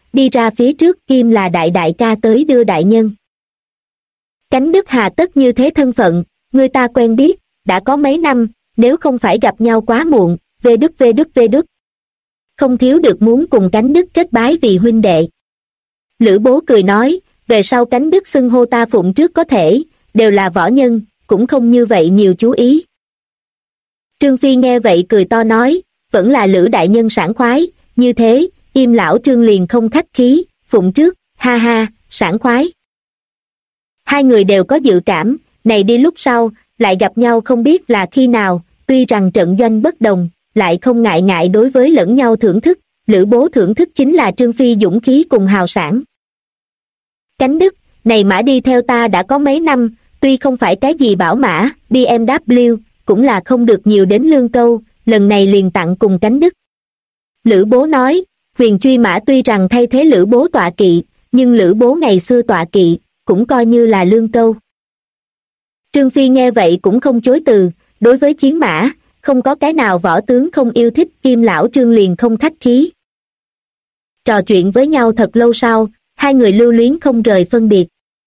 đi ra phía trước, Kim là đại đại ca tới đưa đại nhân. Cánh Đức hà tất như thế thân phận, người ta quen biết, đã có mấy năm, nếu không phải gặp nhau quá muộn, về Đức. Không thiếu được muốn cùng Cánh Đức kết bái vì huynh đệ. Lữ Bố cười nói, về sau Cánh Đức xưng hô ta phụng trước có thể, đều là võ nhân, cũng không như vậy nhiều chú ý. Trương Phi nghe vậy cười to nói, vẫn là Lữ đại nhân sảng khoái, như thế, Im lão Trương liền không khách khí, phụng trước, ha ha, sảng khoái. Hai người đều có dự cảm, này đi lúc sau, lại gặp nhau không biết là khi nào, tuy rằng trận doanh bất đồng, lại không ngại ngại đối với lẫn nhau thưởng thức, Lữ Bố thưởng thức chính là Trương Phi dũng khí cùng hào sảng. Cánh Đức, này mã đi theo ta đã có mấy năm, tuy không phải cái gì bảo mã, BMW, cũng là không được nhiều đến Lương Câu, lần này liền tặng cùng Cánh Đức. Lữ Bố nói, huyền truy mã tuy rằng thay thế Lữ Bố tọa kỵ, nhưng Lữ Bố ngày xưa tọa kỵ, cũng coi như là Lương Câu. Trương Phi nghe vậy cũng không chối từ, đối với chiến mã, không có cái nào võ tướng không yêu thích, Kim lão Trương liền không khách khí. Trò chuyện với nhau thật lâu sau, hai người lưu luyến không rời phân biệt.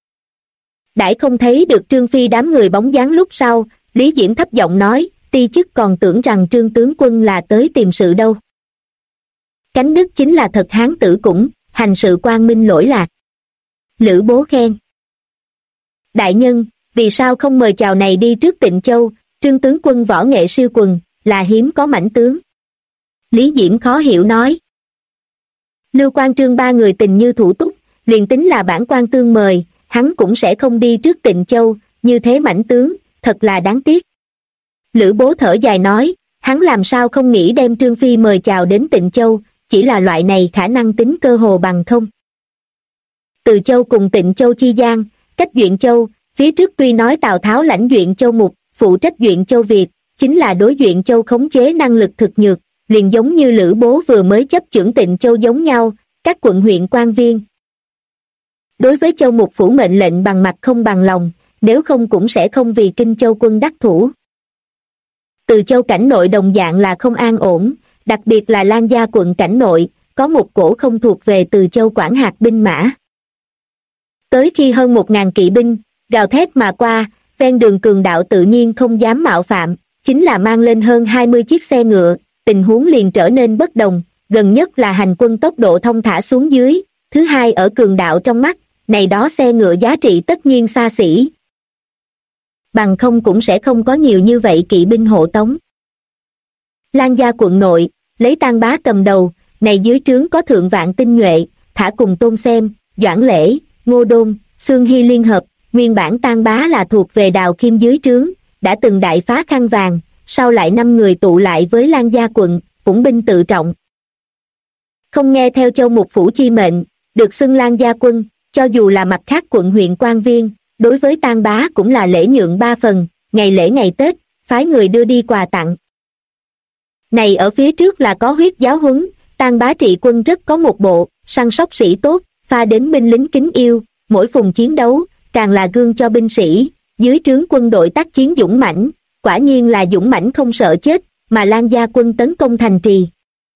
Đãi không thấy được Trương Phi đám người bóng dáng lúc sau, Lý Diễm thấp giọng nói, ti chức còn tưởng rằng Trương tướng quân là tới tìm sự đâu. Cánh Đức chính là thật hán tử cũng, hành sự quang minh lỗi lạc. Lữ Bố khen. Đại nhân, vì sao không mời chào này đi trước Tịnh Châu, Trương tướng quân võ nghệ siêu quần, là hiếm có mãnh tướng. Lý Diễm khó hiểu nói. Lưu Quan Trương ba người tình như thủ túc, liền tính là bản quan tương mời, hắn cũng sẽ không đi trước Tịnh Châu, như thế mãnh tướng, thật là đáng tiếc. Lữ Bố thở dài nói, hắn làm sao không nghĩ đem Trương Phi mời chào đến Tịnh Châu, chỉ là loại này khả năng tính cơ hồ bằng không. Từ Châu cùng Tịnh Châu chi gian, cách Duyện Châu, phía trước tuy nói Tào Tháo lãnh Duyện Châu mục, phụ trách Duyện Châu việc, chính là đối Duyện Châu khống chế năng lực thực nhược, liền giống như Lữ Bố vừa mới chấp chưởng Tịnh Châu giống nhau, các quận huyện quan viên. Đối với Châu mục phủ mệnh lệnh bằng mặt không bằng lòng, nếu không cũng sẽ không vì Kinh Châu quân đắc thủ. Từ Châu cảnh nội đồng dạng là không an ổn, đặc biệt là Lan Gia quận cảnh nội, có một cổ không thuộc về Từ Châu quản hạt binh mã. Tới khi hơn 1000 kỵ binh, gào thét mà qua, ven đường cường đạo tự nhiên không dám mạo phạm, chính là mang lên hơn 20 chiếc xe ngựa, tình huống liền trở nên bất đồng, gần nhất là hành quân tốc độ thông thả xuống dưới, thứ hai ở cường đạo trong mắt, này đó xe ngựa giá trị tất nhiên xa xỉ. Bằng không cũng sẽ không có nhiều như vậy kỵ binh hộ tống. Lan Gia quận nội, lấy Tang Bá cầm đầu, này dưới trướng có thượng vạn tinh nhuệ, thả cùng Tôn Xem, Doãn Lễ, Ngô Đôn, Xương Hy liên hợp, nguyên bản Tang Bá là thuộc về Đào Kim dưới trướng, đã từng đại phá Khăn Vàng, sau lại 5 người tụ lại với Lan Gia quận, cũng binh tự trọng. Không nghe theo Châu mục phủ chi mệnh, được xưng Lan Gia quân, cho dù là mặt khác quận huyện quan viên, đối với Tang Bá cũng là lễ nhượng 3 phần, ngày lễ ngày Tết, phái người đưa đi quà tặng. Này ở phía trước là có huyết giáo huấn, Tang Bá trị quân rất có một bộ, săn sóc sĩ tốt, pha đến binh lính kính yêu, mỗi phùng chiến đấu, càng là gương cho binh sĩ, dưới trướng quân đội tác chiến dũng mãnh, quả nhiên là dũng mãnh không sợ chết, mà Lan Gia quân tấn công thành trì.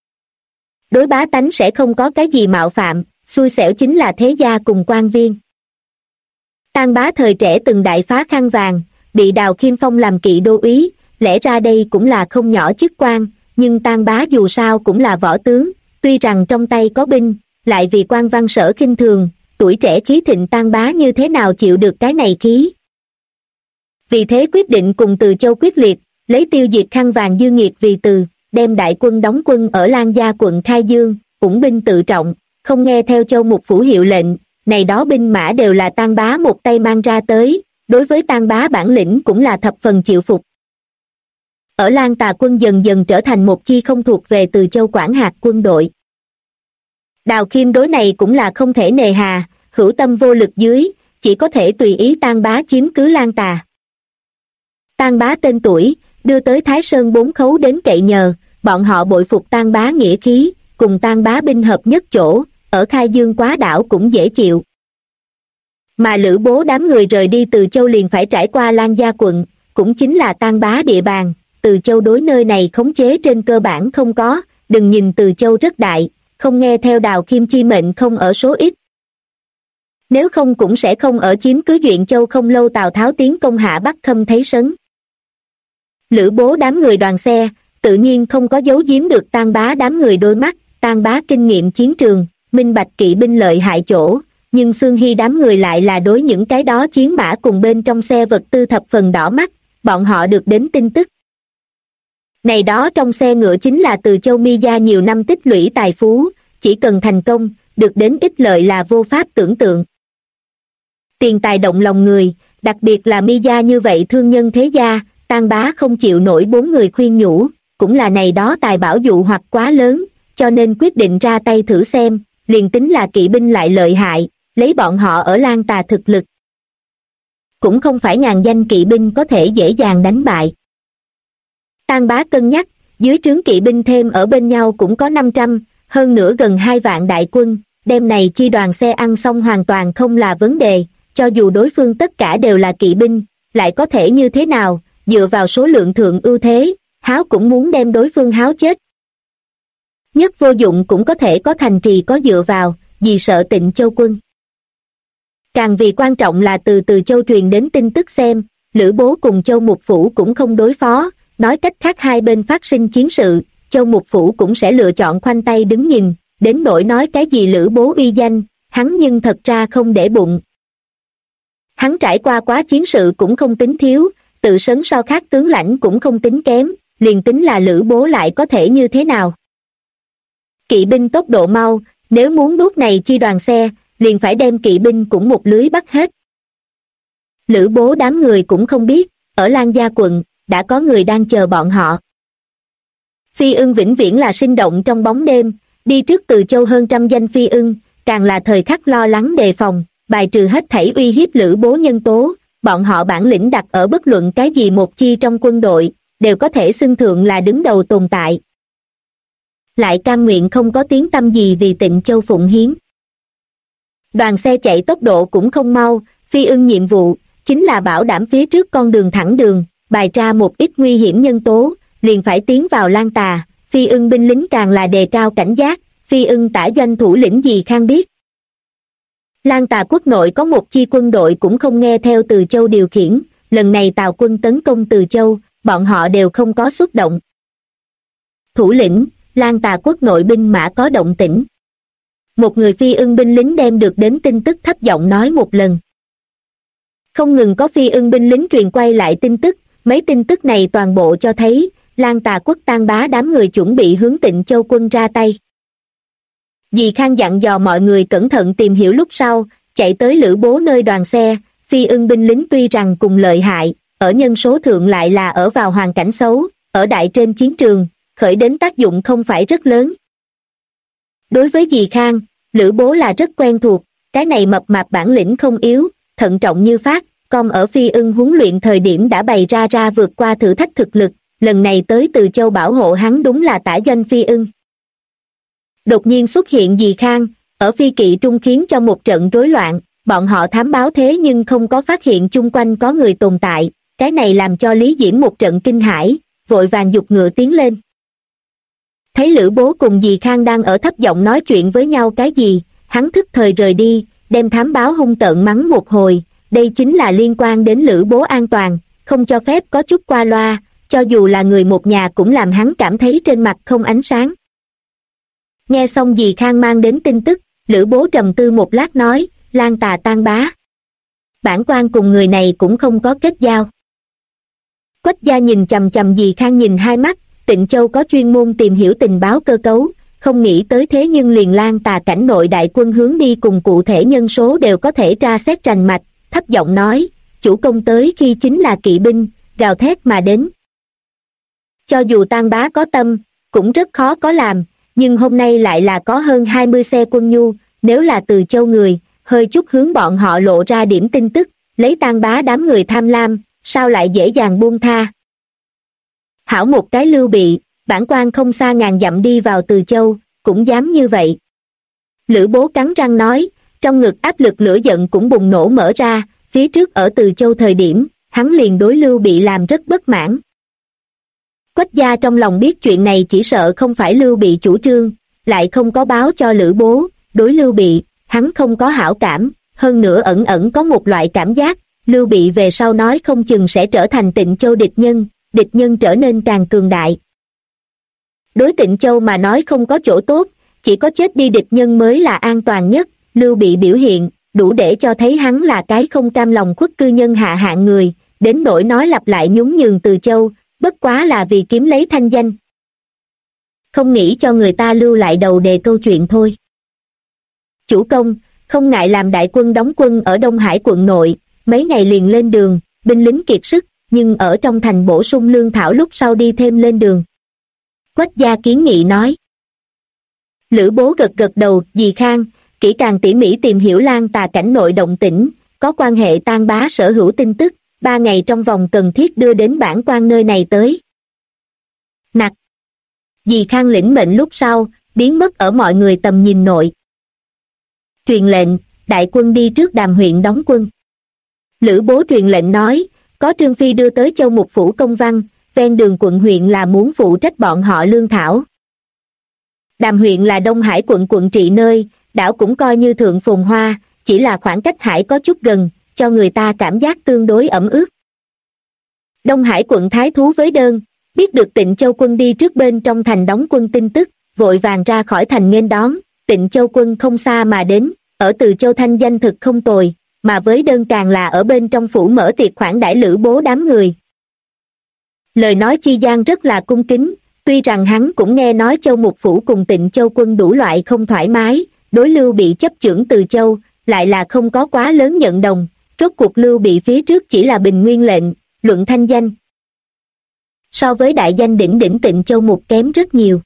Đối bá tánh sẽ không có cái gì mạo phạm, xui xẻo chính là thế gia cùng quan viên. Tang Bá thời trẻ từng đại phá Khăn Vàng, bị Đào Khiêm phong làm kỵ đô úy, lẽ ra đây cũng là không nhỏ chức quan, nhưng Tang Bá dù sao cũng là võ tướng, tuy rằng trong tay có binh, lại vì quan văn sở khinh thường, tuổi trẻ khí thịnh Tang Bá như thế nào chịu được cái này khí. Vì thế quyết định cùng Từ Châu quyết liệt, lấy tiêu diệt Khăn Vàng dư nghiệt vì từ, đem đại quân đóng quân ở Lan Gia quận Khai Dương, cũng binh tự trọng, không nghe theo Châu mục phủ hiệu lệnh, này đó binh mã đều là Tang Bá một tay mang ra tới, đối với Tang Bá bản lĩnh cũng là thập phần chịu phục. Ở Lan Tà quân dần dần trở thành một chi không thuộc về Từ Châu quản hạt quân đội. Đào Khiêm đối này cũng là không thể nề hà, hữu tâm vô lực dưới, chỉ có thể tùy ý Tang Bá chiếm cứ Lan Tà. Tang Bá tên tuổi, đưa tới Thái Sơn 4 khấu đến cậy nhờ, bọn họ bội phục Tang Bá nghĩa khí, cùng Tang Bá binh hợp nhất chỗ, ở Khai Dương quá đảo cũng dễ chịu. Mà Lữ Bố đám người rời đi Từ Châu liền phải trải qua Lan Gia quận, cũng chính là Tang Bá địa bàn, Từ Châu đối nơi này khống chế trên cơ bản không có, đừng nhìn Từ Châu rất đại, không nghe theo Đào Khiêm chi mệnh không ở số ít. Nếu không cũng sẽ không ở chiếm cứ Duyện Châu không lâu Tào Tháo tiến công hạ Bắc Khâm thấy sấn. Lữ Bố đám người đoàn xe, tự nhiên không có giấu giếm được Tang Bá đám người đôi mắt, Tang Bá kinh nghiệm chiến trường, minh bạch kỵ binh lợi hại chỗ, nhưng Xương Hy đám người lại là đối những cái đó chiến mã cùng bên trong xe vật tư thập phần đỏ mắt, bọn họ được đến tin tức. Này đó trong xe ngựa chính là từ Châu Mi gia nhiều năm tích lũy tài phú, chỉ cần thành công, được đến ích lợi là vô pháp tưởng tượng. Tiền tài động lòng người, đặc biệt là Mi gia như vậy thương nhân thế gia, Tang Bá không chịu nổi 4 người khuyên nhủ, cũng là này đó tài bảo dụ hoặc quá lớn, cho nên quyết định ra tay thử xem, liền tính là kỵ binh lại lợi hại, lấy bọn họ ở Lan Tà thực lực. Cũng không phải ngàn danh kỵ binh có thể dễ dàng đánh bại. Tang Bá cân nhắc, dưới trướng kỵ binh thêm ở bên nhau cũng có 500, hơn nữa gần 2 vạn đại quân, đêm này chi đoàn xe ăn xong hoàn toàn không là vấn đề, cho dù đối phương tất cả đều là kỵ binh, lại có thể như thế nào, dựa vào số lượng thượng ưu thế, háo cũng muốn đem đối phương háo chết. Nhất vô dụng cũng có thể có thành trì có dựa vào, vì sợ Tịnh Châu quân. Càng vì quan trọng là từ Châu truyền đến tin tức xem, Lữ Bố cùng Châu Mục Phủ cũng không đối phó, nói cách khác hai bên phát sinh chiến sự, Châu Mục Phủ cũng sẽ lựa chọn khoanh tay đứng nhìn, đến nỗi nói cái gì Lữ Bố uy danh, hắn nhưng thật ra không để bụng. Hắn trải qua quá chiến sự cũng không tính thiếu, tự sấn so khác tướng lãnh cũng không tính kém, liền tính là Lữ Bố lại có thể như thế nào. Kỵ binh tốc độ mau, nếu muốn đuốt này chi đoàn xe, liền phải đem kỵ binh cũng một lưới bắt hết. Lữ Bố đám người cũng không biết, ở Lan Gia quận, đã có người đang chờ bọn họ. Phi ưng vĩnh viễn là sinh động trong bóng đêm, đi trước Từ Châu hơn 100 danh phi ưng, càng là thời khắc lo lắng đề phòng, bài trừ hết thảy uy hiếp Lữ Bố nhân tố, bọn họ bản lĩnh đặt ở bất luận cái gì một chi trong quân đội, đều có thể xưng thượng là đứng đầu tồn tại. Lại cam nguyện không có tiếng tăm gì vì Tịnh Châu phụng hiến. Đoàn xe chạy tốc độ cũng không mau, phi ưng nhiệm vụ, chính là bảo đảm phía trước con đường thẳng đường, bài ra một ít nguy hiểm nhân tố, liền phải tiến vào Lan Tà, phi ưng binh lính càng là đề cao cảnh giác, phi ưng tả doanh thủ lĩnh gì Khang biết. Lan Tà quốc nội có một chi quân đội cũng không nghe theo Từ Châu điều khiển, lần này Tào quân tấn công Từ Châu, bọn họ đều không có xuất động. Thủ lĩnh, Lan Tà quốc nội binh mã có động tĩnh. Một người phi ưng binh lính đem được đến tin tức thấp giọng nói một lần. Không ngừng có phi ưng binh lính truyền quay lại tin tức, mấy tin tức này toàn bộ cho thấy, Lan Tà quốc Tang Bá đám người chuẩn bị hướng Tịnh Châu quân ra tay. Dì Khang dặn dò mọi người cẩn thận tìm hiểu lúc sau, chạy tới Lữ Bố nơi đoàn xe, phi ưng binh lính tuy rằng cùng lợi hại, ở nhân số thượng lại là ở vào hoàn cảnh xấu, ở đại trên chiến trường, khởi đến tác dụng không phải rất lớn. Đối với dì Khang, Lữ Bố là rất quen thuộc, cái này mập mạp bản lĩnh không yếu, thận trọng như phát, con ở phi ưng huấn luyện thời điểm đã bày ra vượt qua thử thách thực lực, lần này tới Từ Châu bảo hộ hắn đúng là tả doanh phi ưng. Đột nhiên xuất hiện dì Khang, ở phi kỵ trung khiến cho một trận rối loạn, bọn họ thám báo thế nhưng không có phát hiện chung quanh có người tồn tại, cái này làm cho Lý Diễm một trận kinh hãi, vội vàng giục ngựa tiến lên. Thấy Lữ Bố cùng dì Khang đang ở thấp giọng nói chuyện với nhau cái gì, hắn thức thời rời đi, đem thám báo hung tợn mắng một hồi, đây chính là liên quan đến Lữ Bố an toàn, không cho phép có chút qua loa, cho dù là người một nhà cũng làm hắn cảm thấy trên mặt không ánh sáng. Nghe xong dì Khang mang đến tin tức, Lữ Bố trầm tư một lát nói, Lan Tà Tang Bá. Bản quan cùng người này cũng không có kết giao. Quách gia nhìn chằm chằm dì Khang nhìn hai mắt, Tịnh Châu có chuyên môn tìm hiểu tình báo cơ cấu, không nghĩ tới thế nhưng liền Lan Tà cảnh nội đại quân hướng đi cùng cụ thể nhân số đều có thể tra xét rành mạch, thấp giọng nói, chủ công tới khi chính là kỵ binh, gào thét mà đến. Cho dù Tang Bá có tâm, cũng rất khó có làm, nhưng hôm nay lại là có hơn 20 xe quân nhu, nếu là Từ Châu người, hơi chút hướng bọn họ lộ ra điểm tin tức, lấy Tang Bá đám người tham lam, sao lại dễ dàng buông tha. Hảo một cái Lưu Bị, bản quan không xa ngàn dặm đi vào Từ Châu, cũng dám như vậy. Lữ Bố cắn răng nói, trong ngực áp lực lửa giận cũng bùng nổ mở ra, phía trước ở Từ Châu thời điểm, hắn liền đối Lưu Bị làm rất bất mãn. Quách gia trong lòng biết chuyện này chỉ sợ không phải Lưu Bị chủ trương, lại không có báo cho Lữ Bố. Đối Lưu Bị, hắn không có hảo cảm, hơn nữa ẩn ẩn có một loại cảm giác, Lưu Bị về sau nói không chừng sẽ trở thành Tịnh Châu địch nhân trở nên càng cường đại. Đối Tịnh Châu mà nói không có chỗ tốt, chỉ có chết đi địch nhân mới là an toàn nhất. Lưu Bị biểu hiện, đủ để cho thấy hắn là cái không cam lòng khuất cư nhân hạ hạng người, đến nỗi nói lặp lại nhún nhường Từ Châu, bất quá là vì kiếm lấy thanh danh. Không nghĩ cho người ta lưu lại đầu đề câu chuyện thôi. Chủ công, không ngại làm đại quân đóng quân ở Đông Hải quận nội, mấy ngày liền lên đường, binh lính kiệt sức, nhưng ở trong thành bổ sung lương thảo lúc sau đi thêm lên đường. Quách Gia kiến nghị nói. Lữ Bố gật gật đầu, dì Khang, kỹ càng tỉ mỉ tìm hiểu Lan Tà cảnh nội động tĩnh, có quan hệ Tang Bá sở hữu tin tức, 3 ngày trong vòng cần thiết đưa đến bản quan nơi này tới. Nặc. Dì Khang lĩnh mệnh lúc sau, biến mất ở mọi người tầm nhìn nội. Truyền lệnh, đại quân đi trước Đàm huyện đóng quân. Lữ Bố truyền lệnh nói, có Trương Phi đưa tới Châu Mục phủ công văn, ven đường quận huyện là muốn phụ trách bọn họ lương thảo. Đàm huyện là Đông Hải quận trị nơi, đảo cũng coi như thượng phồn hoa, chỉ là khoảng cách hải có chút gần, cho người ta cảm giác tương đối ẩm ướt. Đông Hải quận thái thú với đơn, biết được Tịnh Châu quân đi trước bên trong thành đóng quân tin tức, vội vàng ra khỏi thành nghênh đón. Tịnh Châu quân không xa mà đến, ở Từ Châu thanh danh thực không tồi, mà với đơn càng là ở bên trong phủ mở tiệc khoản đãi Lữ Bố đám người. Lời nói chi gian rất là cung kính, tuy rằng hắn cũng nghe nói Châu Mục phủ cùng Tịnh Châu quân đủ loại không thoải mái, đối Lưu Bị chấp chưởng Từ Châu, lại là không có quá lớn nhận đồng, rốt cuộc Lưu Bị phía trước chỉ là bình nguyên lệnh, luận thanh danh. So với đại danh đỉnh đỉnh Tịnh Châu Mục kém rất nhiều.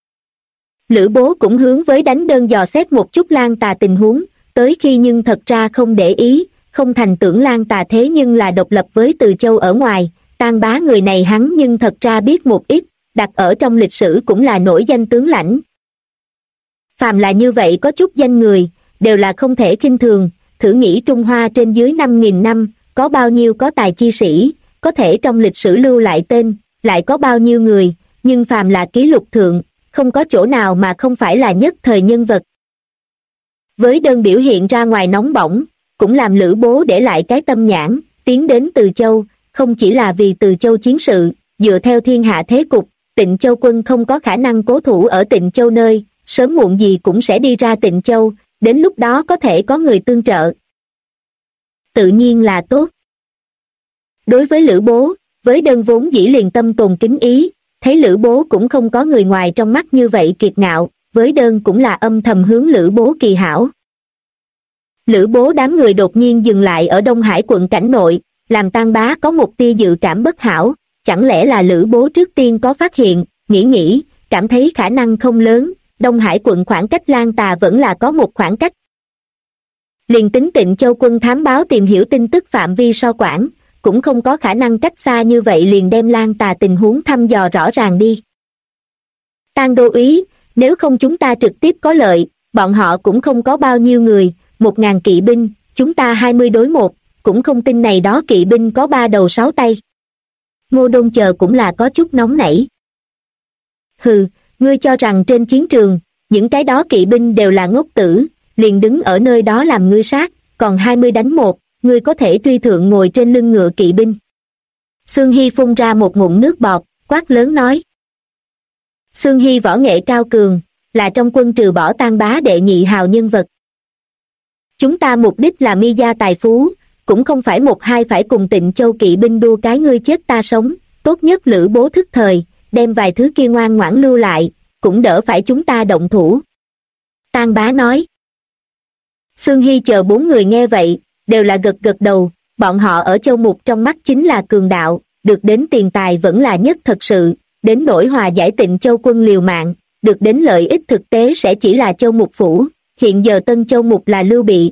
Lữ Bố cũng hướng với đánh đơn dò xét một chút Lan Tà tình huống, tới khi nhưng thật ra không để ý, không thành tưởng Lan Tà thế nhưng là độc lập với Từ Châu ở ngoài, Tang Bá người này hắn nhưng thật ra biết một ít, đặt ở trong lịch sử cũng là nổi danh tướng lãnh. Phàm là như vậy có chút danh người, đều là không thể khinh thường, thử nghĩ Trung Hoa trên dưới 5.000 năm, có bao nhiêu có tài chi sĩ, có thể trong lịch sử lưu lại tên, lại có bao nhiêu người, nhưng phàm là ký lục thượng, không có chỗ nào mà không phải là nhất thời nhân vật. Với đơn biểu hiện ra ngoài nóng bỏng, cũng làm Lữ Bố để lại cái tâm nhãn, tiến đến Từ Châu, không chỉ là vì Từ Châu chiến sự, dựa theo thiên hạ thế cục, Tịnh Châu quân không có khả năng cố thủ ở Tịnh Châu nơi, sớm muộn gì cũng sẽ đi ra Tịnh Châu, đến lúc đó có thể có người tương trợ. Tự nhiên là tốt. Đối với Lữ Bố, với đơn vốn dĩ liền tâm tồn kính ý, thấy Lữ Bố cũng không có người ngoài trong mắt như vậy kiệt ngạo, với đơn cũng là âm thầm hướng Lữ Bố kỳ hảo. Lữ Bố đám người đột nhiên dừng lại ở Đông Hải quận cảnh nội, làm Tang Bá có một tia dự cảm bất hảo, chẳng lẽ là Lữ Bố trước tiên có phát hiện, nghĩ, cảm thấy khả năng không lớn, Đông Hải quận khoảng cách Lan Tà vẫn là có một khoảng cách. Liền tính Tịnh Châu quân thám báo tìm hiểu tin tức phạm vi so quản, cũng không có khả năng cách xa như vậy liền đem Lan Tà tình huống thăm dò rõ ràng đi. Tang đô úy, nếu không chúng ta trực tiếp có lợi, bọn họ cũng không có bao nhiêu người, 1.000 kỵ binh, chúng ta 20 đối 1, cũng không tin này đó kỵ binh có 3 đầu 6 tay. Ngô Đôn chờ cũng là có chút nóng nảy. Hừ, ngươi cho rằng trên chiến trường, những cái đó kỵ binh đều là ngốc tử, liền đứng ở nơi đó làm ngươi sát, còn 20 đánh 1, ngươi có thể truy thượng ngồi trên lưng ngựa kỵ binh. Xương Hy phun ra một ngụm nước bọt, quát lớn nói. Xương Hy võ nghệ cao cường, là trong quân trừ bỏ Tang Bá đệ nhị hào nhân vật. Chúng ta mục đích là mi gia tài phú, cũng không phải một hai phải cùng Tịnh Châu kỵ binh đua cái ngươi chết ta sống, tốt nhất Lữ Bố thức thời, đem vài thứ kia ngoan ngoãn lưu lại, cũng đỡ phải chúng ta động thủ. Tang Bá nói. Xương Hy chờ 4 người nghe vậy, đều là gật gật đầu, bọn họ ở Châu Mục trong mắt chính là cường đạo, được đến tiền tài vẫn là nhất thật sự, đến nỗi hòa giải Tịnh Châu quân liều mạng, được đến lợi ích thực tế sẽ chỉ là Châu Mục phủ, hiện giờ Tân Châu Mục là Lưu Bị.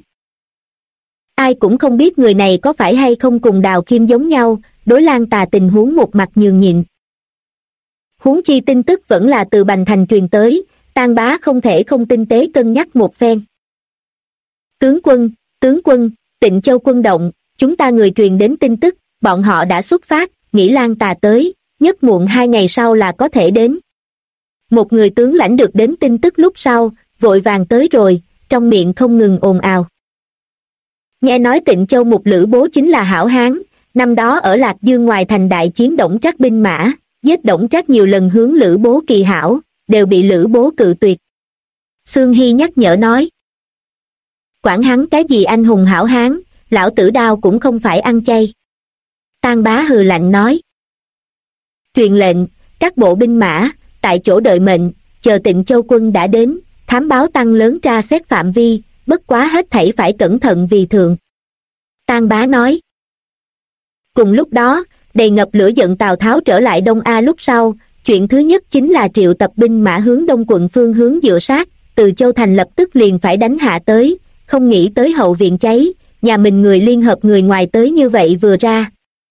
Ai cũng không biết người này có phải hay không cùng Đào Khiêm giống nhau, đối Lan Tà tình huống một mặt nhường nhịn. Huống chi tin tức vẫn là từ Bành Thành truyền tới, Tang Bá không thể không tinh tế cân nhắc một phen. Tướng quân, Tịnh Châu quân động, chúng ta người truyền đến tin tức, bọn họ đã xuất phát, nghĩ Lan Tà tới, nhất muộn 2 ngày sau là có thể đến. Một người tướng lãnh được đến tin tức lúc sau, vội vàng tới rồi, trong miệng không ngừng ồn ào. Nghe nói Tịnh Châu Mục Lữ Bố chính là hảo hán, năm đó ở Lạc Dương ngoài thành đại chiến Đổng Trác binh mã, giết Đổng Trác nhiều lần hướng Lữ Bố kỳ hảo, đều bị Lữ Bố cự tuyệt. Xương Hy nhắc nhở nói. Quản hắn cái gì anh hùng hảo hán, lão tử đao cũng không phải ăn chay. Tang Bá hừ lạnh nói. Truyền lệnh, các bộ binh mã, tại chỗ đợi mệnh, chờ Tịnh Châu quân đã đến, thám báo tăng lớn tra xét phạm vi, bất quá hết thảy phải cẩn thận vì thượng. Tang Bá nói. Cùng lúc đó, đầy ngập lửa giận Tào Tháo trở lại Đông A lúc sau, chuyện thứ nhất chính là triệu tập binh mã hướng đông quận phương hướng dựa sát, từ Châu Thành lập tức liền phải đánh hạ tới, không nghĩ tới hậu viện cháy, nhà mình người liên hợp người ngoài tới như vậy vừa ra.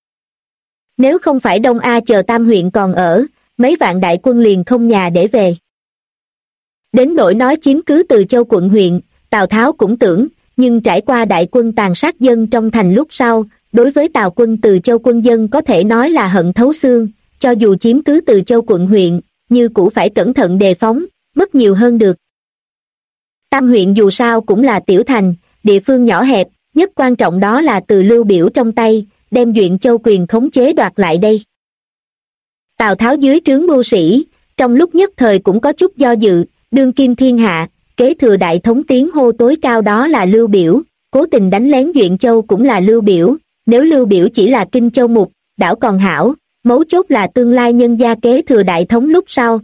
Nếu không phải Đông A chờ Tam huyện còn ở, mấy vạn đại quân liền không nhà để về. Đến nỗi nói chiếm cứ Từ Châu quận huyện, Tào Tháo cũng tưởng, nhưng trải qua đại quân tàn sát dân trong thành lúc sau, đối với Tào quân Từ Châu quân dân có thể nói là hận thấu xương, cho dù chiếm cứ Từ Châu quận huyện, như cũng phải cẩn thận đề phóng, mất nhiều hơn được. Tam huyện dù sao cũng là tiểu thành, địa phương nhỏ hẹp, nhất quan trọng đó là từ Lưu Biểu trong tay, đem Duyện Châu quyền khống chế đoạt lại đây. Tào Tháo dưới trướng mưu sĩ, trong lúc nhất thời cũng có chút do dự, đương kim thiên hạ, kế thừa đại thống tiếng hô tối cao đó là Lưu Biểu, cố tình đánh lén Duyện Châu cũng là Lưu Biểu, nếu Lưu Biểu chỉ là Kinh Châu mục, đảo còn hảo, mấu chốt là tương lai nhân gia kế thừa đại thống lúc sau.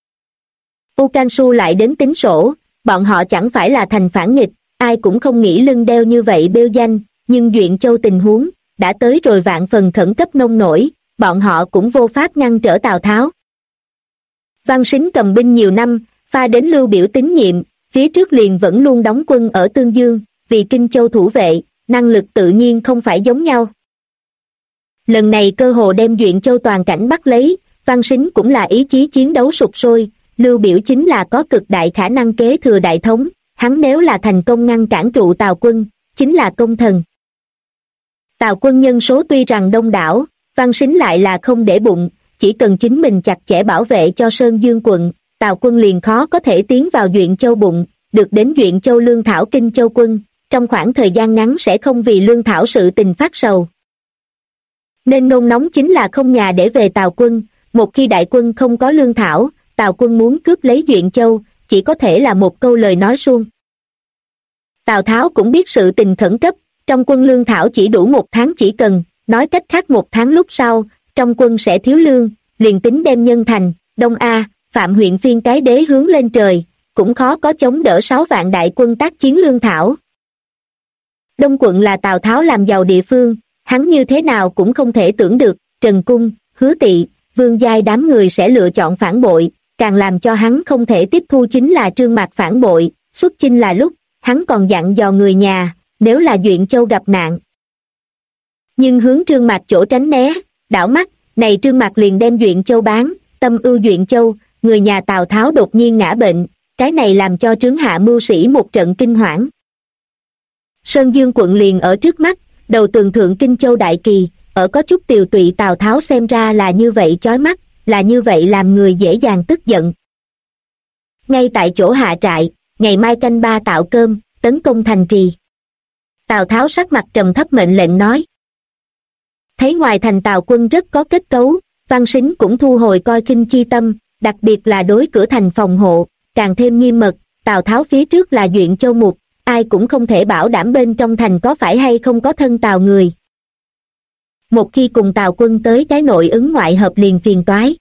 U Can Su lại đến tính sổ, bọn họ chẳng phải là thành phản nghịch, ai cũng không nghĩ lưng đeo như vậy bêu danh, nhưng Duyện Châu tình huống đã tới rồi vạn phần khẩn cấp nông nổi, bọn họ cũng vô pháp ngăn trở Tào Tháo. Văn Sính cầm binh nhiều năm, pha đến Lưu Biểu tín nhiệm, phía trước liền vẫn luôn đóng quân ở Tương Dương, vì Kinh Châu thủ vệ, năng lực tự nhiên không phải giống nhau. Lần này cơ hồ đem Duyện Châu toàn cảnh bắt lấy, Văn Sính cũng là ý chí chiến đấu sục sôi, Lưu Biểu chính là có cực đại khả năng kế thừa đại thống, hắn nếu là thành công ngăn cản trụ Tào quân, chính là công thần. Tào quân nhân số tuy rằng đông đảo, Văn Sính lại là không để bụng, chỉ cần chính mình chặt chẽ bảo vệ cho Sơn Dương quận, Tào quân liền khó có thể tiến vào Duyện Châu bụng, được đến Duyện Châu lương thảo Kinh Châu quân, trong khoảng thời gian ngắn sẽ không vì lương thảo sự tình phát sầu. Nên nôn nóng chính là không nhà để về Tào quân, một khi đại quân không có lương thảo, Tào quân muốn cướp lấy Duyện Châu, chỉ có thể là một câu lời nói suông. Tào Tháo cũng biết sự tình khẩn cấp, trong quân lương thảo chỉ đủ 1 tháng chỉ cần, nói cách khác 1 tháng lúc sau, trong quân sẽ thiếu lương, liền tính đem Nhân Thành, Đông A, Phạm huyện phiên cái đế hướng lên trời, cũng khó có chống đỡ 6 vạn đại quân tác chiến lương thảo. Đông quận là Tào Tháo làm giàu địa phương, hắn như thế nào cũng không thể tưởng được, Trần Cung, Hứa Tị, Vương Giai đám người sẽ lựa chọn phản bội, càng làm cho hắn không thể tiếp thu chính là Trương Mạc phản bội, xuất chinh là lúc, hắn còn dặn dò người nhà, nếu là Duyện Châu gặp nạn. Nhưng hướng Trương Mạc chỗ tránh né, đảo mắt, này Trương Mạc liền đem Duyện Châu bán, tâm ưu Duyện Châu, người nhà Tào Tháo đột nhiên ngã bệnh, cái này làm cho trướng hạ mưu sĩ một trận kinh hoảng. Sơn Dương quận liền ở trước mắt, đầu tường thượng Kinh Châu đại kỳ, ở có chút tiều tụy Tào Tháo xem ra là như vậy chói mắt, là như vậy làm người dễ dàng tức giận. Ngay tại chỗ hạ trại, ngày mai canh 3 tạo cơm, tấn công thành trì. Tào Tháo sắc mặt trầm thấp mệnh lệnh nói. Thấy ngoài thành Tào quân rất có kết cấu, Văn Sính cũng thu hồi coi kinh chi tâm, đặc biệt là đối cửa thành phòng hộ, càng thêm nghiêm mật, Tào Tháo phía trước là Duyện Châu mục, ai cũng không thể bảo đảm bên trong thành có phải hay không có thân Tào người. Một khi cùng Tào quân tới cái nội ứng ngoại hợp liền phiền toái.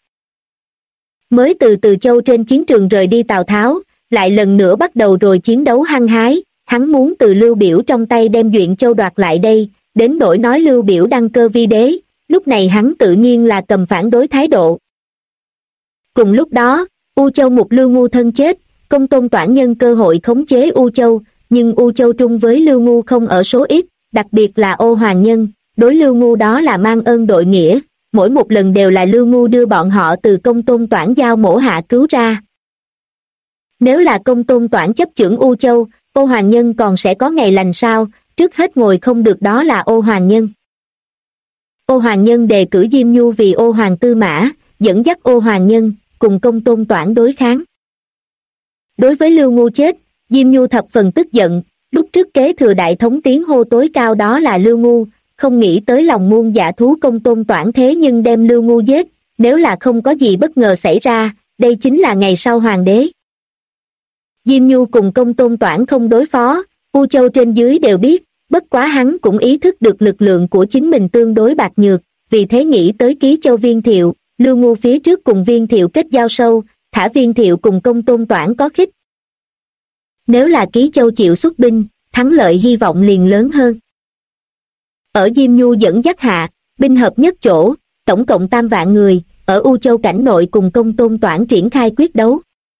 Mới từ Từ Châu trên chiến trường rời đi Tào Tháo, lại lần nữa bắt đầu rồi chiến đấu hăng hái, hắn muốn từ Lưu Biểu trong tay đem Duyện Châu đoạt lại đây, đến nỗi nói Lưu Biểu đăng cơ vi đế, lúc này hắn tự nhiên là cầm phản đối thái độ. Cùng lúc đó, U Châu mục Lưu Ngu thân chết, Công Tôn Toản nhân cơ hội khống chế U Châu, nhưng U Châu trung với Lưu Ngu không ở số ít, đặc biệt là Ô Hoàng Nhân, đối Lưu Ngu đó là mang ơn đội nghĩa, mỗi một lần đều là Lưu Ngu đưa bọn họ từ Công Tôn Toản giao mổ hạ cứu ra. Nếu là Công Tôn Toản chấp chưởng U Châu, Ô Hoàng Nhân còn sẽ có ngày lành sao, trước hết ngồi không được đó là Ô Hoàng Nhân. Ô Hoàng Nhân đề cử Diêm Nhu vì Ô Hoàng tư mã, dẫn dắt Ô Hoàng Nhân, cùng Công Tôn Toản đối kháng. Đối với Lưu Ngu chết, Diêm Nhu thập phần tức giận, lúc trước kế thừa đại thống tiếng hô tối cao đó là Lưu Ngu, không nghĩ tới lòng muôn dạ thú Công Tôn Toản thế nhưng đem Lưu Ngu giết, nếu là không có gì bất ngờ xảy ra, đây chính là ngày sau hoàng đế. Diêm Nhu cùng Công Tôn Toản không đối phó, U Châu trên dưới đều biết, bất quá hắn cũng ý thức được lực lượng của chính mình tương đối bạc nhược, vì thế nghĩ tới Ký Châu Viên Thiệu, Lưu Ngu phía trước cùng Viên Thiệu kết giao sâu, thả Viên Thiệu cùng Công Tôn Toản có khích. Nếu là Ký Châu chịu xuất binh, thắng lợi hy vọng liền lớn hơn. Ở Diêm Nhu dẫn dắt hạ, binh hợp nhất chỗ, tổng cộng 3 vạn người, ở U Châu cảnh nội cùng Công Tôn Toản triển khai quyết đấu.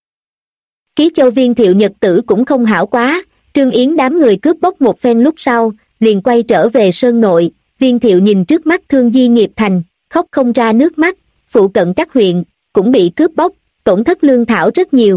Ký Châu Viên Thiệu nhật tử cũng không hảo quá, Trương Yến đám người cướp bóc một phen lúc sau, liền quay trở về sơn nội, Viên Thiệu nhìn trước mắt thương di nghiệp thành, khóc không ra nước mắt, phụ cận các huyện, cũng bị cướp bóc, tổn thất lương thảo rất nhiều.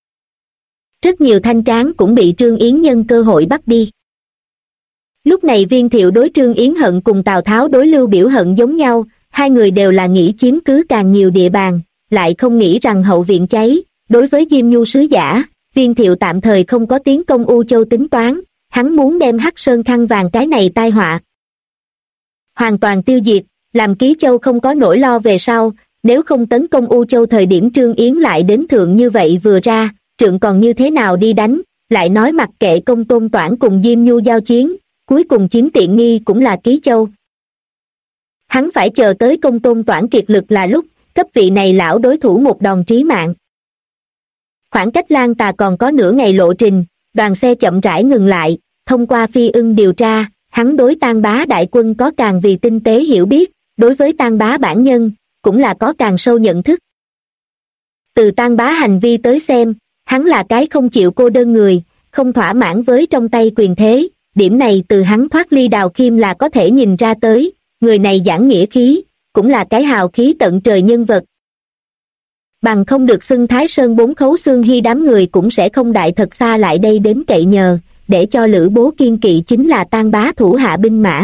Rất nhiều thanh tráng cũng bị Trương Yến nhân cơ hội bắt đi. Lúc này Viên Thiệu đối Trương Yến hận cùng Tào Tháo đối Lưu Biểu hận giống nhau, hai người đều là nghĩ chiếm cứ càng nhiều địa bàn, lại không nghĩ rằng hậu viện cháy. Đối với Diêm Nhu sứ giả, Viên Thiệu tạm thời không có tiến công U Châu tính toán, hắn muốn đem Hắc Sơn khăn vàng cái này tai họa hoàn toàn tiêu diệt, làm Ký Châu không có nỗi lo về sau, nếu không tấn công U Châu thời điểm Trương Yến lại đến thượng như vậy vừa ra, trượng còn như thế nào đi đánh, lại nói mặc kệ Công Tôn Toản cùng Diêm Nhu giao chiến, cuối cùng chiếm tiện nghi cũng là Ký Châu. Hắn phải chờ tới Công Tôn Toản kiệt lực là lúc, cấp vị này lão đối thủ một đòn trí mạng. Khoảng cách Lan Tà còn có nửa ngày lộ trình, đoàn xe chậm rãi ngừng lại, thông qua Phi Ưng điều tra, hắn đối Tang Bá đại quân có càng vì tinh tế hiểu biết, đối với Tang Bá bản nhân, cũng là có càng sâu nhận thức. Từ Tang Bá hành vi tới xem, hắn là cái không chịu cô đơn người, không thỏa mãn với trong tay quyền thế, điểm này từ hắn thoát ly Đào Khiêm là có thể nhìn ra tới, người này giảng nghĩa khí, cũng là cái hào khí tận trời nhân vật. Bằng không được xưng Thái Sơn 4 khấu xương hy đám người cũng sẽ không đại thật xa lại đây đến cậy nhờ, để cho Lữ Bố kiên kỵ chính là Tang Bá thủ hạ binh mã.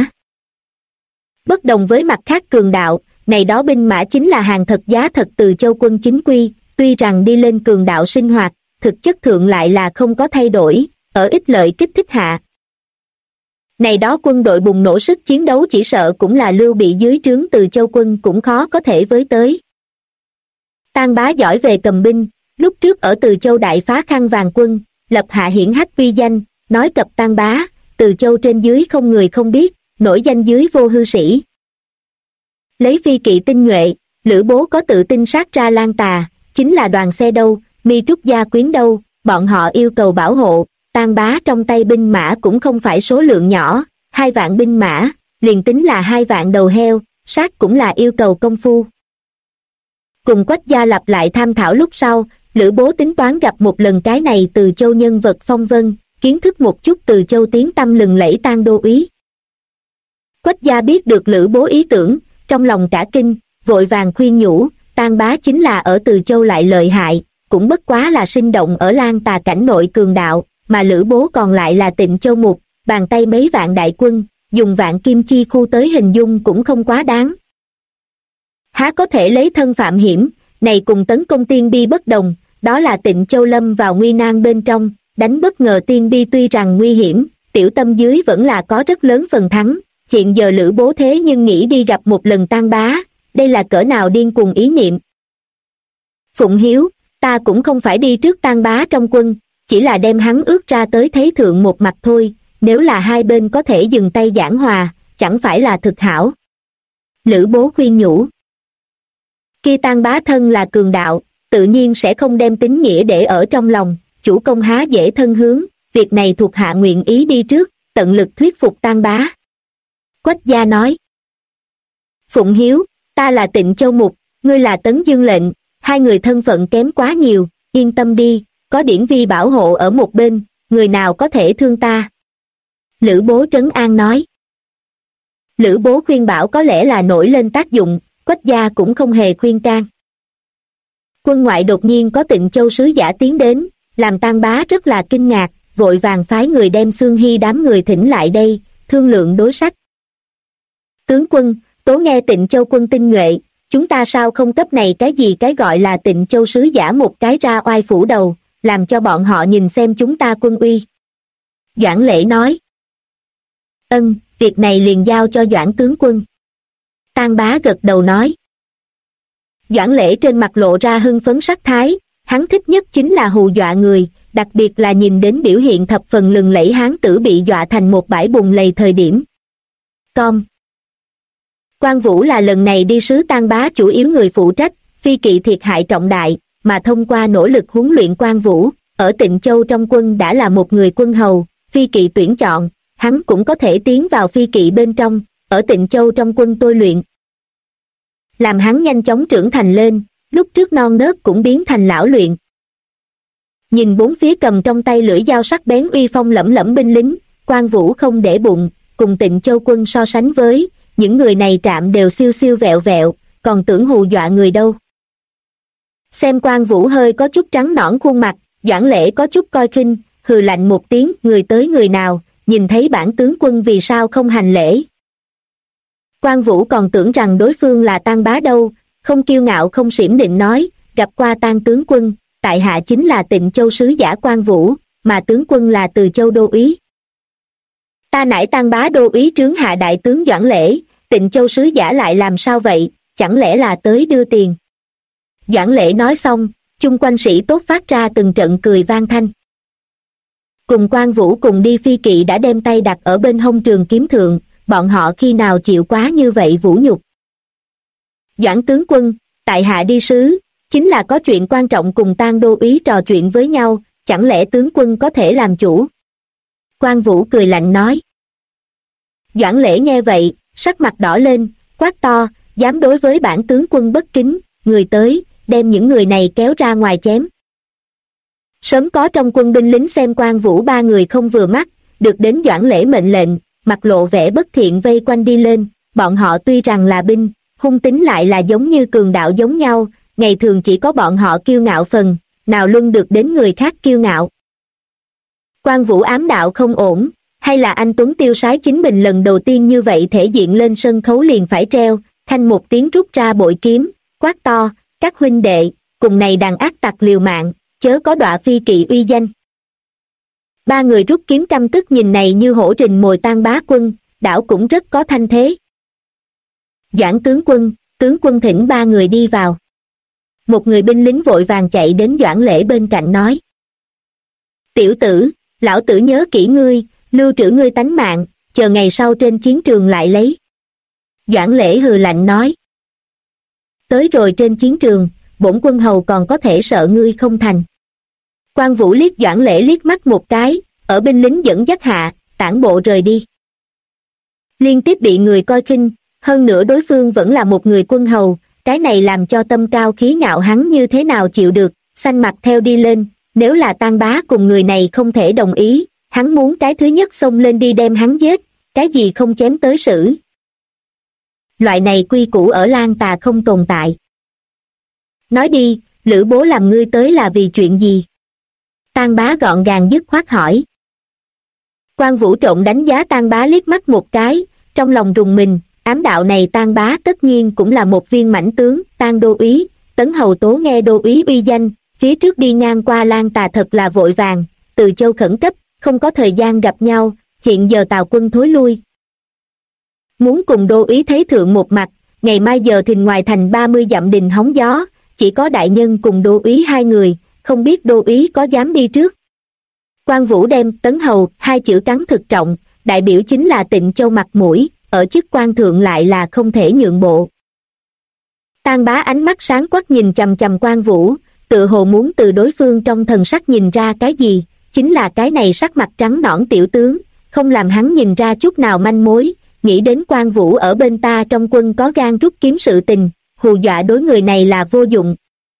Bất đồng với mặt khác cường đạo, này đó binh mã chính là hàng thật giá thật từ Châu quân chính quy, tuy rằng đi lên cường đạo sinh hoạt, thực chất thượng lại là không có thay đổi, ở ích lợi kích thích hạ. Này đó quân đội bùng nổ sức chiến đấu chỉ sợ cũng là Lưu Bị dưới trướng từ Châu quân cũng khó có thể với tới. Tang Bá giỏi về cầm binh, lúc trước ở Từ Châu đại phá khăn vàng quân, lập hạ hiển hách uy danh, nói cập Tang Bá, Từ Châu trên dưới không người không biết, nổi danh dưới vô hư sĩ. Lấy phi kỵ tinh nhuệ, Lữ Bố có tự tin sát ra Lan Tà, chính là đoàn xe đâu, Mi Trúc gia quyến đâu, bọn họ yêu cầu bảo hộ, Tang Bá trong tay binh mã cũng không phải số lượng nhỏ, 2 vạn binh mã, liền tính là 2 vạn đầu heo, sát cũng là yêu cầu công phu. Cùng Quách gia lặp lại tham thảo lúc sau, Lữ Bố tính toán gặp một lần cái này Từ Châu nhân vật phong vân, kiến thức một chút Từ Châu tiếng tăm lừng lẫy Tang đô úy. Quách gia biết được Lữ Bố ý tưởng, trong lòng cả kinh, vội vàng khuyên nhủ, Tang Bá chính là ở Từ Châu lại lợi hại, cũng bất quá là sinh động ở Lan Tà cảnh nội cường đạo, mà Lữ Bố còn lại là Tịnh Châu mục, bàn tay mấy vạn đại quân, dùng vạn kim chi khu tới hình dung cũng không quá đáng. Há có thể lấy thân phạm hiểm, này cùng tấn công Tiên Bi bất đồng, đó là Tịnh Châu lâm vào nguy nan bên trong, đánh bất ngờ Tiên Bi tuy rằng nguy hiểm, tiểu tâm dưới vẫn là có rất lớn phần thắng, hiện giờ Lữ Bố thế nhưng nghĩ đi gặp một lần Tang Bá, đây là cỡ nào điên cuồng ý niệm. Phụng Hiếu, ta cũng không phải đi trước Tang Bá trong quân, chỉ là đem hắn ước ra tới thấy thượng một mặt thôi, nếu là hai bên có thể dừng tay giảng hòa, chẳng phải là thực hảo. Lữ Bố khuyên nhủ. Khi Tang Bá thân là cường đạo, tự nhiên sẽ không đem tín nghĩa để ở trong lòng, chủ công há dễ thân hướng, việc này thuộc hạ nguyện ý đi trước, tận lực thuyết phục Tang Bá. Quách gia nói. Phụng Hiếu, ta là Tịnh Châu mục, ngươi là Tấn Dương lệnh, hai người thân phận kém quá nhiều, yên tâm đi, có Điển Vi bảo hộ ở một bên, người nào có thể thương ta. Lữ Bố trấn an nói. Lữ Bố khuyên bảo có lẽ là nổi lên tác dụng, Quách gia cũng không hề khuyên can. Quân ngoại đột nhiên có Tịnh Châu sứ giả tiến đến, làm Tang Bá rất là kinh ngạc, vội vàng phái người đem Xương Hy đám người thỉnh lại đây, thương lượng đối sách. Tướng quân, tố nghe Tịnh Châu quân tinh nhuệ, chúng ta sao không cấp này cái gì cái gọi là Tịnh Châu sứ giả một cái ra oai phủ đầu, làm cho bọn họ nhìn xem chúng ta quân uy. Doãn Lễ nói. Ân, việc này liền giao cho Doãn tướng quân. Tang Bá gật đầu nói. Doãn Lễ trên mặt lộ ra hưng phấn sắc thái, hắn thích nhất chính là hù dọa người, đặc biệt là nhìn đến biểu hiện thập phần lừng lẫy hán tử bị dọa thành một bãi bùn lầy thời điểm. Quan Vũ là lần này đi sứ Tang Bá chủ yếu người phụ trách, phi kỵ thiệt hại trọng đại, mà thông qua nỗ lực huấn luyện Quan Vũ, ở Tịnh Châu trong quân đã là một người quân hầu, phi kỵ tuyển chọn, hắn cũng có thể tiến vào phi kỵ bên trong, ở Tịnh Châu trong quân tôi luyện. Làm hắn nhanh chóng trưởng thành lên, lúc trước non nớt cũng biến thành lão luyện. Nhìn bốn phía cầm trong tay lưỡi dao sắc bén uy phong lẫm lẫm binh lính, Quan Vũ không để bụng, cùng Tịnh Châu quân so sánh với, những người này trạm đều siêu siêu vẹo vẹo, còn tưởng hù dọa người đâu. Xem Quan Vũ hơi có chút trắng nõn khuôn mặt, Doãn Lễ có chút coi khinh, hừ lạnh một tiếng, người tới người nào, nhìn thấy bản tướng quân vì sao không hành lễ. Quan Vũ còn tưởng rằng đối phương là Tang Bá đâu, không kiêu ngạo không xiểm định nói, gặp qua Tang tướng quân, tại hạ chính là Tịnh Châu sứ giả Quan Vũ, mà tướng quân là Từ Châu đô úy. Ta nải Tang Bá đô úy trướng hạ đại tướng Doãn Lễ, Tịnh Châu sứ giả lại làm sao vậy, chẳng lẽ là tới đưa tiền. Doãn Lễ nói xong, chung quanh sĩ tốt phát ra từng trận cười vang thanh. Cùng Quan Vũ cùng đi phi kỵ đã đem tay đặt ở bên hông trường kiếm thượng, bọn họ khi nào chịu quá như vậy vũ nhục. Doãn tướng quân, tại hạ đi sứ, chính là có chuyện quan trọng cùng Tang đô úy trò chuyện với nhau, chẳng lẽ tướng quân có thể làm chủ. Quan Vũ cười lạnh nói. Doãn Lễ nghe vậy, sắc mặt đỏ lên, quát to, dám đối với bản tướng quân bất kính, người tới, đem những người này kéo ra ngoài chém. Sớm có trong quân binh lính xem Quan Vũ ba người không vừa mắt, được đến Doãn Lễ mệnh lệnh, mặt lộ vẻ bất thiện vây quanh đi lên, bọn họ tuy rằng là binh, hung tính lại là giống như cường đạo giống nhau, ngày thường chỉ có bọn họ kiêu ngạo phần, nào luân được đến người khác kiêu ngạo. Quan Vũ ám đạo không ổn, hay là anh Tuấn tiêu sái chính mình lần đầu tiên như vậy thể diện lên sân khấu liền phải treo, thanh một tiếng rút ra bội kiếm, quát to, các huynh đệ, cùng này đàn ác tặc liều mạng, chớ có đọa phi kỵ uy danh. Ba người rút kiếm căm tức nhìn này như hổ rình mồi Tang Bá quân, đảo cũng rất có thanh thế. Doãn tướng quân thỉnh ba người đi vào. Một người binh lính vội vàng chạy đến Doãn Lễ bên cạnh nói. Tiểu tử, lão tử nhớ kỹ ngươi, lưu trữ ngươi tánh mạng, chờ ngày sau trên chiến trường lại lấy. Doãn Lễ hừ lạnh nói. Tới rồi trên chiến trường, bổn quân hầu còn có thể sợ ngươi không thành. Quan Vũ liếc Doãn Lễ liếc mắt một cái, ở binh lính dẫn dắt hạ, tản bộ rời đi. Liên tiếp bị người coi khinh, hơn nữa đối phương vẫn là một người quân hầu, cái này làm cho tâm cao khí ngạo hắn như thế nào chịu được, xanh mặt theo đi lên, nếu là Tang Bá cùng người này không thể đồng ý, hắn muốn cái thứ nhất xông lên đi đem hắn giết, cái gì không chém tới xử. Loại này quy củ ở Lan Tà không tồn tại. Nói đi, Lữ bố làm ngươi tới là vì chuyện gì? Tang Bá gọn gàng dứt khoát hỏi. Quan Vũ trộn đánh giá Tang Bá liếc mắt một cái, trong lòng rùng mình, ám đạo này Tang Bá tất nhiên cũng là một viên mãnh tướng, Tang đô úy, Tấn Hầu Tố nghe đô úy uy danh, phía trước đi ngang qua Lan Tà thật là vội vàng, Từ Châu khẩn cấp, không có thời gian gặp nhau, hiện giờ Tào quân thối lui. Muốn cùng đô úy thấy thượng một mặt, ngày mai giờ thìn ngoài thành 30 dặm đình hóng gió, chỉ có đại nhân cùng đô úy hai người, không biết đô úy có dám đi trước. Quan Vũ đem Tấn Hầu hai chữ cắn thực trọng, đại biểu chính là Tịnh Châu mặt mũi, ở chức quan thượng lại là không thể nhượng bộ. Tang Bá ánh mắt sáng quắc nhìn chằm chằm Quan Vũ, tự hồ muốn từ đối phương trong thần sắc nhìn ra cái gì, chính là cái này sắc mặt trắng nõn tiểu tướng, không làm hắn nhìn ra chút nào manh mối, nghĩ đến Quan Vũ ở bên ta trong quân có gan rút kiếm sự tình, hù dọa đối người này là vô dụng.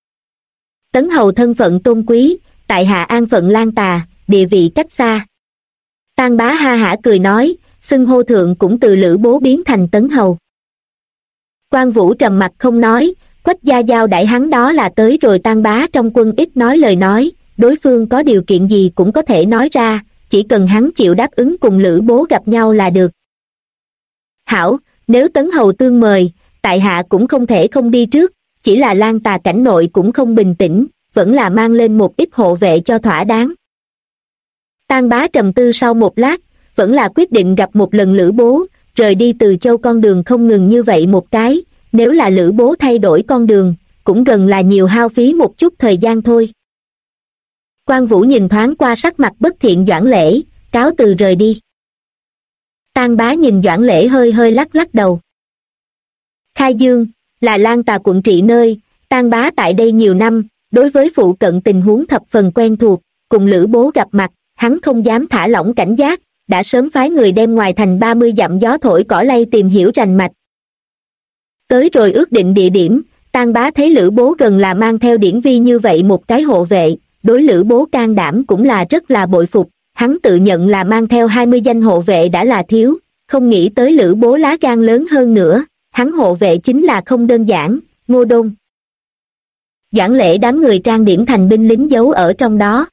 Tấn Hầu thân phận tôn quý, tại hạ an phận Lan Tà, địa vị cách xa. Tang Bá ha hả cười nói, xưng hô thượng cũng từ Lữ bố biến thành Tấn Hầu. Quan Vũ trầm mặt không nói, Quách Gia giao đãi hắn đó là tới rồi. Tang Bá trong quân ít nói lời nói, đối phương có điều kiện gì cũng có thể nói ra, chỉ cần hắn chịu đáp ứng cùng Lữ bố gặp nhau là được. Hảo, nếu Tấn Hầu tương mời, tại hạ cũng không thể không đi trước, chỉ là Lan Tà cảnh nội cũng không bình tĩnh, vẫn là mang lên một ít hộ vệ cho thỏa đáng. Tang Bá trầm tư sau một lát, vẫn là quyết định gặp một lần Lữ Bố, rời đi Từ Châu con đường không ngừng như vậy một cái, nếu là Lữ Bố thay đổi con đường, cũng gần là nhiều hao phí một chút thời gian thôi. Quan Vũ nhìn thoáng qua sắc mặt bất thiện Doãn Lễ, cáo từ rời đi. Tang Bá nhìn Doãn Lễ hơi hơi lắc lắc đầu. Khai Dương, là Lan Tà quận trị nơi, Tang Bá tại đây nhiều năm, đối với phụ cận tình huống thập phần quen thuộc, cùng Lữ Bố gặp mặt, hắn không dám thả lỏng cảnh giác, đã sớm phái người đem ngoài thành 30 dặm gió thổi cỏ lay tìm hiểu rành mạch. Tới rồi ước định địa điểm, Tang Bá thấy Lữ Bố gần là mang theo Điển Vi như vậy một cái hộ vệ, đối Lữ Bố can đảm cũng là rất là bội phục, hắn tự nhận là mang theo 20 danh hộ vệ đã là thiếu, không nghĩ tới Lữ Bố lá gan lớn hơn nữa, hắn hộ vệ chính là không đơn giản, Ngô Đôn. Doãn Lễ đám người trang điểm thành binh lính giấu ở trong đó.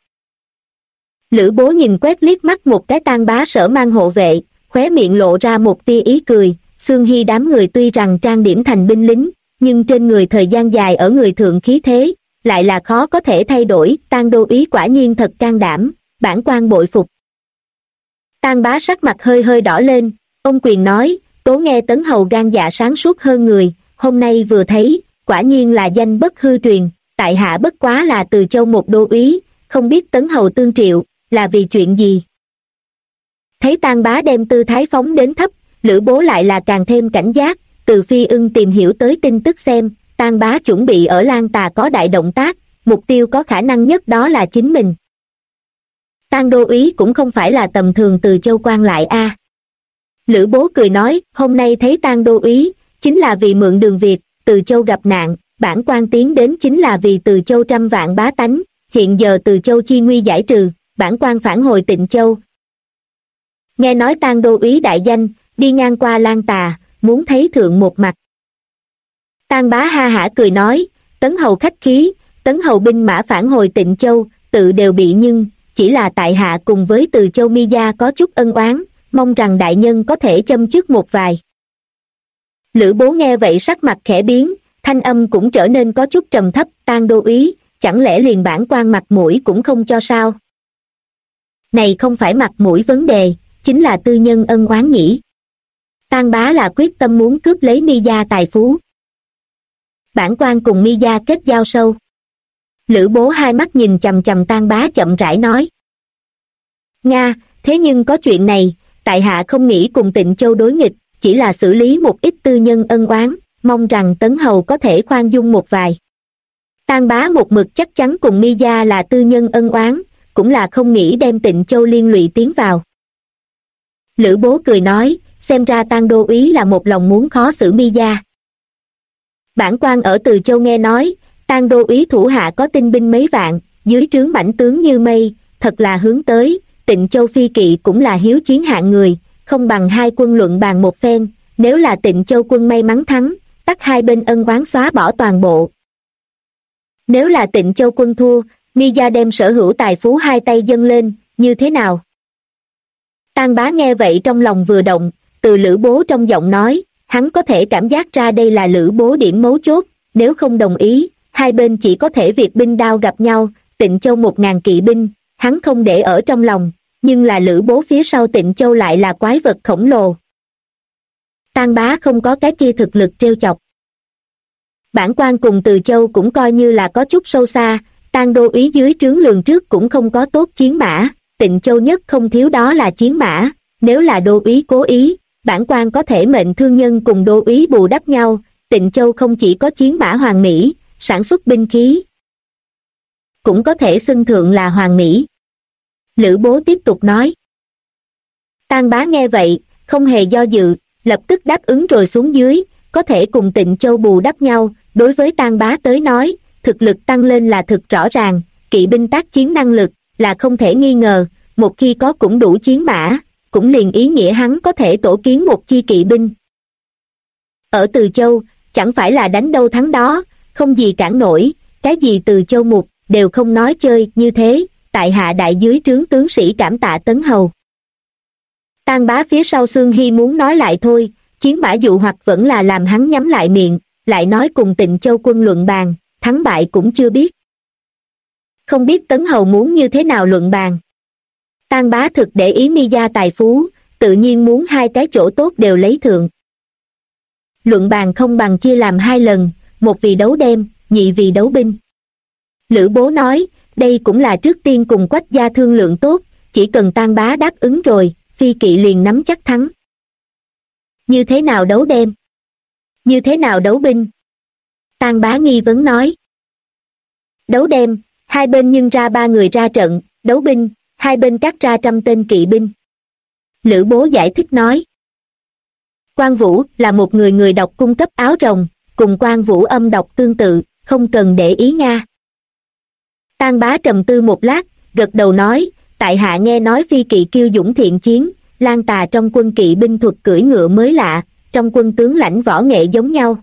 Lữ Bố nhìn quét liếc mắt một cái Tang Bá sở mang hộ vệ, khóe miệng lộ ra một tia ý cười, Xương Hy đám người tuy rằng trang điểm thành binh lính, nhưng trên người thời gian dài ở người thượng khí thế, lại là khó có thể thay đổi, Tang đô úy quả nhiên thật can đảm, bản quan bội phục. Tang Bá sắc mặt hơi hơi đỏ lên, ông quyền nói, tố nghe Tấn hầu gan dạ sáng suốt hơn người, hôm nay vừa thấy, quả nhiên là danh bất hư truyền, tại hạ bất quá là Từ Châu một đô úy, không biết Tấn hầu tương triệu, là vì chuyện gì. Thấy Tang Bá đem tư thái phóng đến thấp, Lữ Bố lại là càng thêm cảnh giác, từ Phi Ưng tìm hiểu tới tin tức xem, Tang Bá chuẩn bị ở Lan Tà có đại động tác, mục tiêu có khả năng nhất đó là chính mình. Tang đô úy cũng không phải là tầm thường Từ Châu quan lại a. Lữ Bố cười nói, hôm nay thấy Tang đô úy, chính là vì mượn đường Việt, Từ Châu gặp nạn, bản quan tiến đến chính là vì Từ Châu trăm vạn bá tánh, hiện giờ Từ Châu chi nguy giải trừ, bản quan phản hồi Tịnh Châu. Nghe nói Tang đô úy đại danh, đi ngang qua Lan Tà, muốn thấy thượng một mặt. Tang Bá ha hả cười nói, Tấn hầu khách khí, Tấn hầu binh mã phản hồi Tịnh Châu, tự đều bị nhưng, chỉ là tại hạ cùng với Từ Châu Mi gia có chút ân oán, mong rằng đại nhân có thể châm chước một vài. Lữ Bố nghe vậy sắc mặt khẽ biến, thanh âm cũng trở nên có chút trầm thấp, Tang đô úy, chẳng lẽ liền bản quan mặt mũi cũng không cho sao? Này không phải mặt mũi vấn đề, chính là tư nhân ân oán nhỉ. Tang Bá là quyết tâm muốn cướp lấy Mi gia tài phú. Bản quan cùng Mi gia kết giao sâu. Lữ Bố hai mắt nhìn chằm chằm Tang Bá chậm rãi nói. Nga, thế nhưng có chuyện này, tại hạ không nghĩ cùng Tịnh Châu đối nghịch, chỉ là xử lý một ít tư nhân ân oán, mong rằng Tấn hầu có thể khoan dung một vài. Tang Bá một mực chắc chắn cùng Mi gia là tư nhân ân oán, cũng là không nghĩ đem Tịnh Châu liên lụy tiến vào. Lữ Bố cười nói, xem ra Tang đô úy là một lòng muốn khó xử Mi gia. Bản quan ở Từ Châu nghe nói, Tang đô úy thủ hạ có tinh binh mấy vạn, dưới trướng mãnh tướng như mây, thật là hướng tới, Tịnh Châu phi kỵ cũng là hiếu chiến hạng người, không bằng hai quân luận bàn một phen, nếu là Tịnh Châu quân may mắn thắng, tất hai bên ân oán xóa bỏ toàn bộ. Nếu là Tịnh Châu quân thua, Mi gia đem sở hữu tài phú hai tay dâng lên, như thế nào? Tang Bá nghe vậy trong lòng vừa động, từ Lữ Bố trong giọng nói, hắn có thể cảm giác ra đây là Lữ Bố điểm mấu chốt, nếu không đồng ý, hai bên chỉ có thể việt binh đao gặp nhau, Tịnh Châu 1000 kỵ binh, hắn không để ở trong lòng, nhưng là Lữ Bố phía sau Tịnh Châu lại là quái vật khổng lồ. Tang Bá không có cái kia thực lực trêu chọc. Bản quan cùng Từ Châu cũng coi như là có chút sâu xa, Tang đô úy dưới trướng lường trước cũng không có tốt chiến mã, Tịnh Châu nhất không thiếu đó là chiến mã, nếu là đô úy cố ý, bản quan có thể mệnh thương nhân cùng đô úy bù đắp nhau, Tịnh Châu không chỉ có chiến mã hoàn mỹ, sản xuất binh khí, cũng có thể xưng thượng là hoàn mỹ. Lữ Bố tiếp tục nói. Tang Bá nghe vậy, không hề do dự, lập tức đáp ứng rồi xuống dưới, có thể cùng Tịnh Châu bù đắp nhau, đối với Tang Bá tới nói, thực lực tăng lên là thực rõ ràng, kỵ binh tác chiến năng lực, là không thể nghi ngờ, một khi có cũng đủ chiến mã, cũng liền ý nghĩa hắn có thể tổ kiến một chi kỵ binh. Ở Từ Châu, chẳng phải là đánh đâu thắng đó, không gì cản nổi, cái gì Từ Châu mục, đều không nói chơi, như thế, tại hạ đại dưới trướng tướng sĩ cảm tạ Tấn hầu. Tang Bá phía sau Xương Hy muốn nói lại thôi, Chiến mã dụ hoặc vẫn là làm hắn nhắm lại miệng, lại nói cùng Tịnh Châu quân luận bàn, thắng bại cũng chưa biết. Không biết Tấn Hầu muốn như thế nào luận bàn. Tang Bá thực để ý Mi gia tài phú, tự nhiên muốn hai cái chỗ tốt đều lấy thượng. Luận bàn không bằng chia làm hai lần, một vì đấu đem, nhị vì đấu binh. Lữ Bố nói, đây cũng là trước tiên cùng Quách gia thương lượng tốt, chỉ cần Tang Bá đáp ứng rồi, Phi Kỵ liền nắm chắc thắng. Như thế nào đấu đem? Như thế nào đấu binh? Tang Bá nghi vấn nói. Đấu đem, hai bên nhưng ra 3 người ra trận, đấu binh, hai bên cắt ra 100 tên kỵ binh. Lữ Bố giải thích nói. Quan Vũ là một người đọc cung cấp áo rồng, cùng Quan Vũ âm đọc tương tự, không cần để ý Nga. Tang Bá trầm tư một lát, gật đầu nói, tại hạ nghe nói Phi Kỵ kiêu dũng thiện chiến, Lan Tà trong quân kỵ binh thuật cưỡi ngựa mới lạ, trong quân tướng lãnh võ nghệ giống nhau.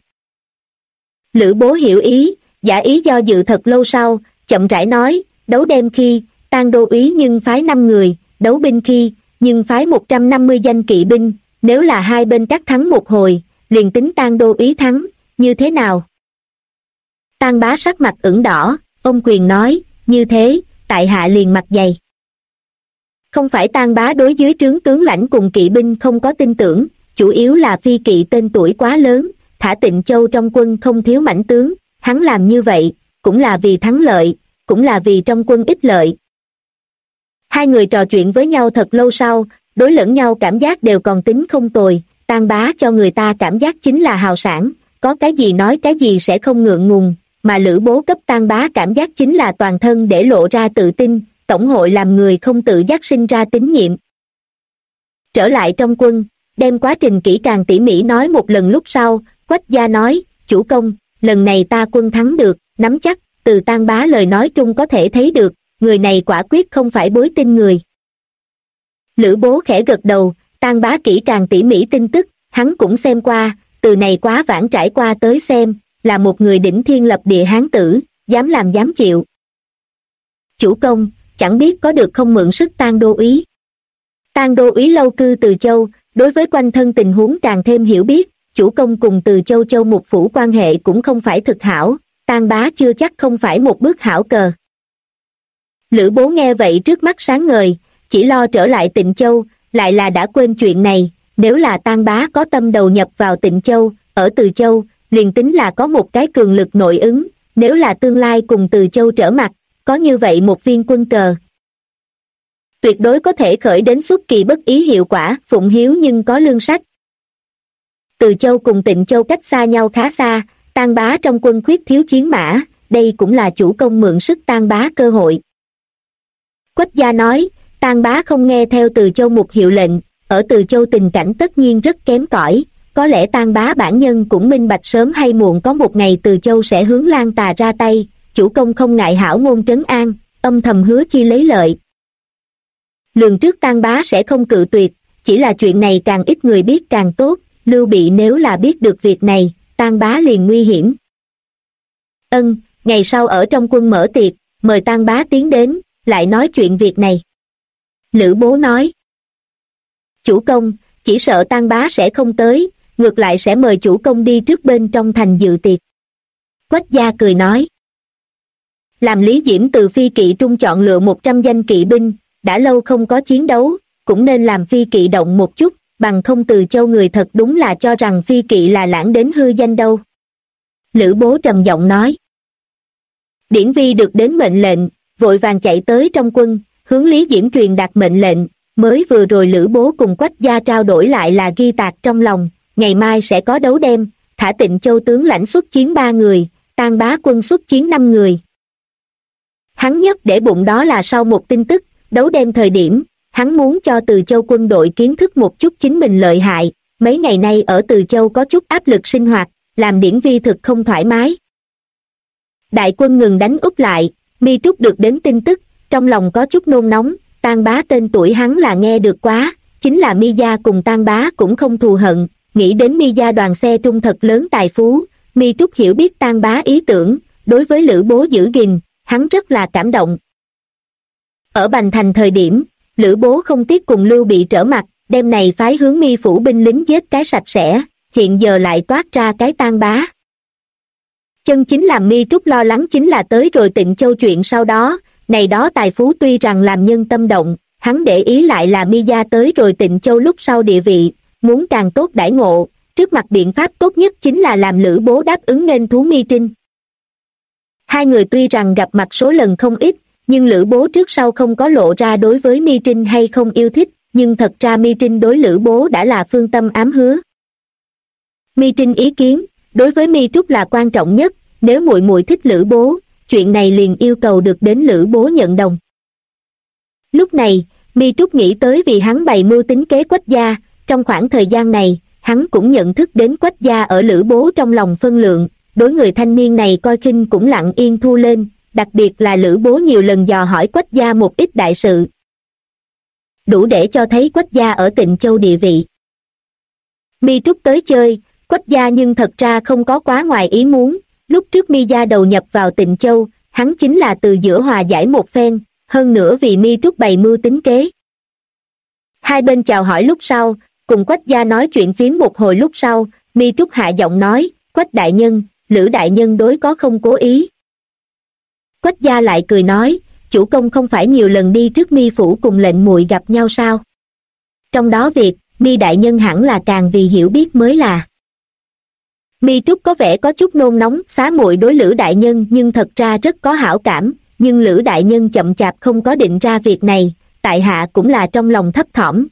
Lữ Bố hiểu ý, giả ý do dự thật lâu sau, chậm rãi nói, đấu đem khi, Tang đô úy nhưng phái 5 người, đấu binh khi, nhưng phái 150 danh kỵ binh, nếu là hai bên cắt thắng một hồi, liền tính Tang đô úy thắng, như thế nào? Tang Bá sắc mặt ửng đỏ, ôm quyền nói, như thế, tại hạ liền mặt dày. Không phải Tang Bá đối dưới trướng tướng lãnh cùng kỵ binh không có tin tưởng, chủ yếu là Phi Kỵ tên tuổi quá lớn, thả Tịnh Châu trong quân không thiếu mãnh tướng, hắn làm như vậy, cũng là vì thắng lợi, cũng là vì trong quân ích lợi. Hai người trò chuyện với nhau thật lâu sau, đối lẫn nhau cảm giác đều còn tính không tồi, Tang Bá cho người ta cảm giác chính là hào sảng, có cái gì nói cái gì sẽ không ngượng ngùng, mà Lữ Bố cấp Tang Bá cảm giác chính là toàn thân để lộ ra tự tin, tổng hội làm người không tự giác sinh ra tín nhiệm. Trở lại trong quân, đem quá trình kỹ càng tỉ mỉ nói một lần lúc sau, Quách gia nói, chủ công, lần này ta quân thắng được, nắm chắc, từ Tang Bá lời nói trung có thể thấy được, người này quả quyết không phải bối tin người. Lữ Bố khẽ gật đầu, Tang Bá kỹ càng tỉ mỉ tin tức, hắn cũng xem qua, từ này quá vãng trải qua tới xem, là một người đỉnh thiên lập địa hán tử, dám làm dám chịu. Chủ công, chẳng biết có được không mượn sức Tang đô úy. Tang đô úy lâu cư Từ Châu, đối với quanh thân tình huống càng thêm hiểu biết, chủ công cùng Từ Châu Châu Mục Phủ quan hệ cũng không phải thực hảo, Tang Bá chưa chắc không phải một bước hảo cờ. Lữ Bố nghe vậy trước mắt sáng ngời, chỉ lo trở lại Tịnh Châu, lại là đã quên chuyện này, nếu là Tang Bá có tâm đầu nhập vào Tịnh Châu, ở Từ Châu, liền tính là có một cái cường lực nội ứng, nếu là tương lai cùng Từ Châu trở mặt, có như vậy một viên quân cờ. Tuyệt đối có thể khởi đến xuất kỳ bất ý hiệu quả, phụng hiếu nhưng có lương sách. Từ Châu cùng Tịnh Châu cách xa nhau khá xa, Tang Bá trong quân khuyết thiếu chiến mã, đây cũng là chủ công mượn sức Tang Bá cơ hội. Quách gia nói, Tang Bá không nghe theo Từ Châu Mục hiệu lệnh, ở Từ Châu tình cảnh tất nhiên rất kém cỏi, có lẽ Tang Bá bản nhân cũng minh bạch sớm hay muộn có một ngày Từ Châu sẽ hướng Lan Tà ra tay, chủ công không ngại hảo ngôn trấn an, âm thầm hứa chi lấy lợi. Lường trước Tang Bá sẽ không cự tuyệt, chỉ là chuyện này càng ít người biết càng tốt, Lưu Bị nếu là biết được việc này, Tang Bá liền nguy hiểm. Ngày sau ở trong quân mở tiệc, mời Tang Bá tiến đến, lại nói chuyện việc này. Lữ Bố nói. Chủ công, chỉ sợ Tang Bá sẽ không tới, ngược lại sẽ mời chủ công đi trước bên trong thành dự tiệc. Quách gia cười nói. Làm Lý Diễm từ Phi Kỵ trung chọn lựa 100 danh kỵ binh, đã lâu không có chiến đấu, cũng nên làm Phi Kỵ động một chút, bằng không Từ Châu người thật đúng là cho rằng Phi Kỵ là lãng đến hư danh đâu. Lữ Bố trầm giọng nói. Điển Vi được đến mệnh lệnh, vội vàng chạy tới trong quân, hướng Lý Diễm truyền đạt mệnh lệnh, mới vừa rồi Lữ Bố cùng Quách gia trao đổi lại là ghi tạc trong lòng, ngày mai sẽ có đấu đem, thả Tịnh Châu tướng lãnh xuất chiến 3 người, Tang Bá quân xuất chiến 5 người. Hắn nhất để bụng đó là sau một tin tức, đấu đem thời điểm, hắn muốn cho Từ Châu quân đội kiến thức một chút chính mình lợi hại, mấy ngày nay ở Từ Châu có chút áp lực sinh hoạt, làm Điển Vi thực không thoải mái. Đại quân ngừng đánh úp lại, Mi Trúc được đến tin tức, trong lòng có chút nôn nóng, Tang Bá tên tuổi hắn là nghe được quá, chính là Mi gia cùng Tang Bá cũng không thù hận, nghĩ đến Mi gia đoàn xe trung thật lớn tài phú, Mi Trúc hiểu biết Tang Bá ý tưởng, đối với Lữ Bố giữ gìn, hắn rất là cảm động. Ở Bành Thành thời điểm, Lữ Bố không tiếc cùng Lưu Bị trở mặt, đem này phái hướng Mi phủ binh lính giết cái sạch sẽ, hiện giờ lại toát ra cái Tang Bá. Chân chính làm Mi Trúc lo lắng chính là tới rồi Tịnh Châu chuyện sau đó, này đó tài phú tuy rằng làm nhân tâm động, hắn để ý lại là Mi gia tới rồi Tịnh Châu lúc sau địa vị, muốn càng tốt đãi ngộ, trước mặt biện pháp tốt nhất chính là làm Lữ Bố đáp ứng nghênh thú Mi Trinh. Hai người tuy rằng gặp mặt số lần không ít, nhưng Lữ Bố trước sau không có lộ ra đối với Mi Trinh hay không yêu thích, nhưng thật ra Mi Trinh đối Lữ Bố đã là phương tâm ám hứa. Mi Trinh ý kiến, đối với Mi Trúc là quan trọng nhất, nếu muội muội thích Lữ Bố, chuyện này liền yêu cầu được đến Lữ Bố nhận đồng. Lúc này, Mi Trúc nghĩ tới vì hắn bày mưu tính kế Quách gia, trong khoảng thời gian này, hắn cũng nhận thức đến Quách gia ở Lữ Bố trong lòng phân lượng, đối người thanh niên này coi khinh cũng lặng yên thu lên, đặc biệt là Lữ Bố nhiều lần dò hỏi Quách gia một ít đại sự. Đủ để cho thấy Quách gia ở Tịnh Châu địa vị. Mi Trúc tới chơi, Quách gia nhưng thật ra không có quá ngoài ý muốn, lúc trước Mi gia đầu nhập vào Tịnh Châu, hắn chính là từ giữa hòa giải một phen, hơn nữa vì Mi Trúc bày mưu tính kế. Hai bên chào hỏi lúc sau, cùng Quách gia nói chuyện phiếm một hồi lúc sau, Mi Trúc hạ giọng nói, Quách đại nhân, Lữ đại nhân đối có không cố ý. Quách gia lại cười nói, chủ công không phải nhiều lần đi trước Mi phủ cùng lệnh muội gặp nhau sao? Trong đó việc, Mi đại nhân hẳn là càng vì hiểu biết mới là. Mi Trúc có vẻ có chút nôn nóng, xá muội đối Lữ đại nhân nhưng thật ra rất có hảo cảm, nhưng Lữ đại nhân chậm chạp không có định ra việc này, tại hạ cũng là trong lòng thấp thỏm.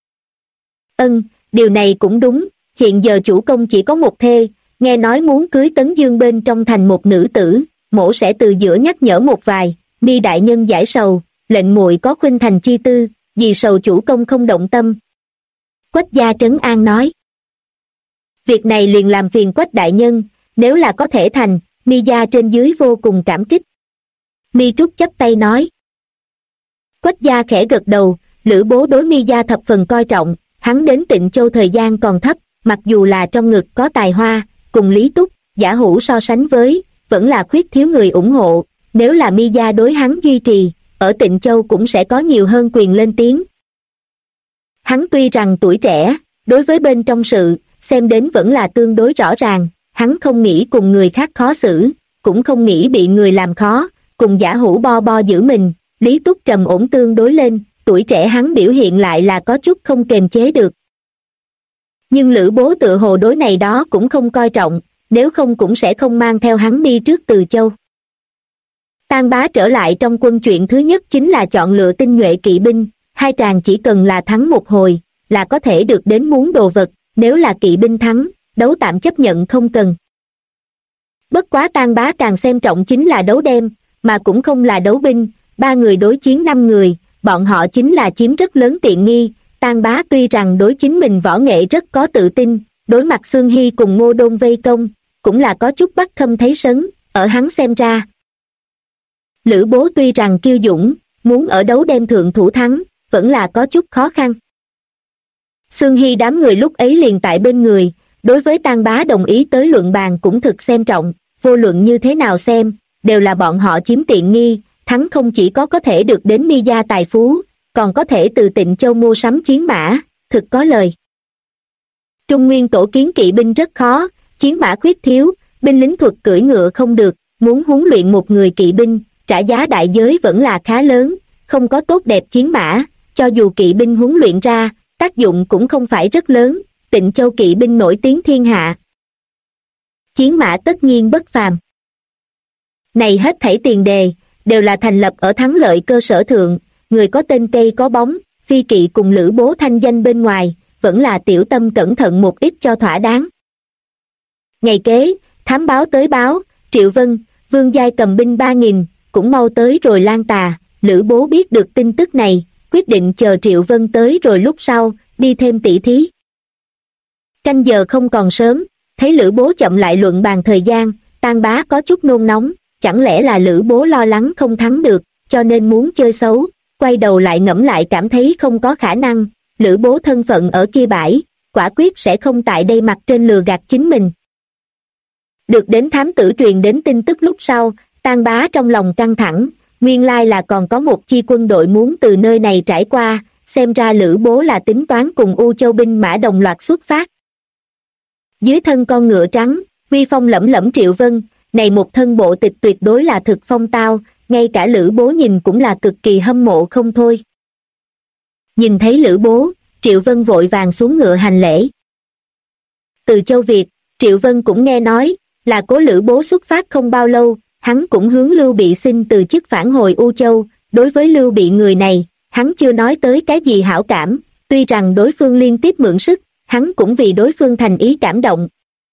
Điều này cũng đúng, hiện giờ chủ công chỉ có một thê, nghe nói muốn cưới Tấn Dương bên trong thành một nữ tử, mỗ sẽ từ giữa nhắc nhở một vài, Mi đại nhân giải sầu, lệnh muội có khuynh thành chi tư, vì sầu chủ công không động tâm. Quách gia trấn an nói. Việc này liền làm phiền Quách đại nhân, nếu là có thể thành, Mi gia trên dưới vô cùng cảm kích. Mi Trúc chắp tay nói. Quách gia khẽ gật đầu, Lữ Bố đối Mi gia thập phần coi trọng, hắn đến Tịnh Châu thời gian còn thấp, mặc dù là trong ngực có tài hoa, cùng Lý Túc, Giả Hữu so sánh với, vẫn là khuyết thiếu người ủng hộ, nếu là Mi gia đối hắn duy trì, ở Tịnh Châu cũng sẽ có nhiều hơn quyền lên tiếng. Hắn tuy rằng tuổi trẻ, đối với bên trong sự, xem đến vẫn là tương đối rõ ràng, hắn không nghĩ cùng người khác khó xử, cũng không nghĩ bị người làm khó, cùng Giả Hữu bo bo giữ mình, Lý Túc trầm ổn tương đối lên, tuổi trẻ hắn biểu hiện lại là có chút không kềm chế được. Nhưng Lữ Bố tự hồ đối này đó cũng không coi trọng, nếu không cũng sẽ không mang theo hắn đi trước Từ Châu. Tang Bá trở lại trong quân chuyện thứ nhất chính là chọn lựa tinh nhuệ kỵ binh, hai tràng chỉ cần là thắng một hồi, là có thể được đến muốn đồ vật, nếu là kỵ binh thắng, đấu tạm chấp nhận không cần. Bất quá Tang Bá càng xem trọng chính là đấu đem, mà cũng không là đấu binh, 3 người đối chiến 5 người, bọn họ chính là chiếm rất lớn tiện nghi. Tang Bá tuy rằng đối chính mình võ nghệ rất có tự tin, đối mặt Xương Hy cùng Ngô Đôn vây công, cũng là có chút bắt khâm thấy sấn, ở hắn xem ra. Lữ Bố tuy rằng kiêu dũng, muốn ở đấu đem thượng thủ thắng, vẫn là có chút khó khăn. Xương Hy đám người lúc ấy liền tại bên người, đối với Tang Bá đồng ý tới luận bàn cũng thực xem trọng, vô luận như thế nào xem, đều là bọn họ chiếm tiện nghi, thắng không chỉ có thể được đến Mi gia tài phú, còn có thể từ Tịnh Châu mua sắm chiến mã, thực có lời. Trung Nguyên tổ kiến kỵ binh rất khó, chiến mã khuyết thiếu, binh lính thuật cưỡi ngựa không được, muốn huấn luyện một người kỵ binh, trả giá đại giới vẫn là khá lớn, không có tốt đẹp chiến mã, cho dù kỵ binh huấn luyện ra, tác dụng cũng không phải rất lớn, Tịnh Châu kỵ binh nổi tiếng thiên hạ. Chiến mã tất nhiên bất phàm. Này hết thảy tiền đề, đều là thành lập ở thắng lợi cơ sở thượng, người có tên cây có bóng, phi kỵ cùng Lữ Bố thanh danh bên ngoài, vẫn là tiểu tâm cẩn thận một ít cho thỏa đáng. Ngày kế, thám báo tới báo, Triệu Vân, Vương Giai cầm binh 3.000, cũng mau tới rồi Lan Tà, Lữ Bố biết được tin tức này, quyết định chờ Triệu Vân tới rồi lúc sau, đi thêm tỉ thí. Canh giờ không còn sớm, thấy Lữ Bố chậm lại luận bàn thời gian, Tang Bá có chút nôn nóng, chẳng lẽ là Lữ Bố lo lắng không thắng được, cho nên muốn chơi xấu, quay đầu lại ngẫm lại cảm thấy không có khả năng, Lữ Bố thân phận ở kia bãi, quả quyết sẽ không tại đây mặt trên lừa gạt chính mình. Được đến thám tử truyền đến tin tức lúc sau, Tang Bá trong lòng căng thẳng, nguyên lai là còn có một chi quân đội muốn từ nơi này trải qua, xem ra Lữ Bố là tính toán cùng U Châu binh mã đồng loạt xuất phát. Dưới thân con ngựa trắng, uy phong lẫm lẫm Triệu Vân, này một thân bộ tịch tuyệt đối là thực phong tao, ngay cả Lữ Bố nhìn cũng là cực kỳ hâm mộ không thôi. Nhìn thấy Lữ Bố, Triệu Vân vội vàng xuống ngựa hành lễ. Từ Châu Việt, Triệu Vân cũng nghe nói, là Cố Lữ Bố xuất phát không bao lâu, hắn cũng hướng Lưu Bị xin từ chức phản hồi U Châu. Đối với Lưu Bị người này, hắn chưa nói tới cái gì hảo cảm, tuy rằng đối phương liên tiếp mượn sức, hắn cũng vì đối phương thành ý cảm động.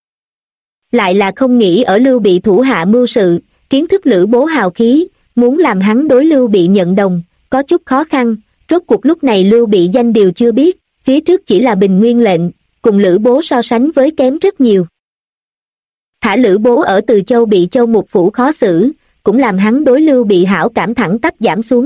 Lại là không nghĩ ở Lưu Bị thủ hạ mưu sự, kiến thức Lữ Bố hào khí, muốn làm hắn đối Lưu Bị nhận đồng, có chút khó khăn. Rốt cuộc lúc này Lưu Bị danh điều chưa biết, phía trước chỉ là bình nguyên lệnh, cùng Lữ Bố so sánh với kém rất nhiều. Thả Lữ Bố ở Từ Châu bị Châu Mục Phủ khó xử, cũng làm hắn đối Lưu Bị hảo cảm thẳng tắp giảm xuống.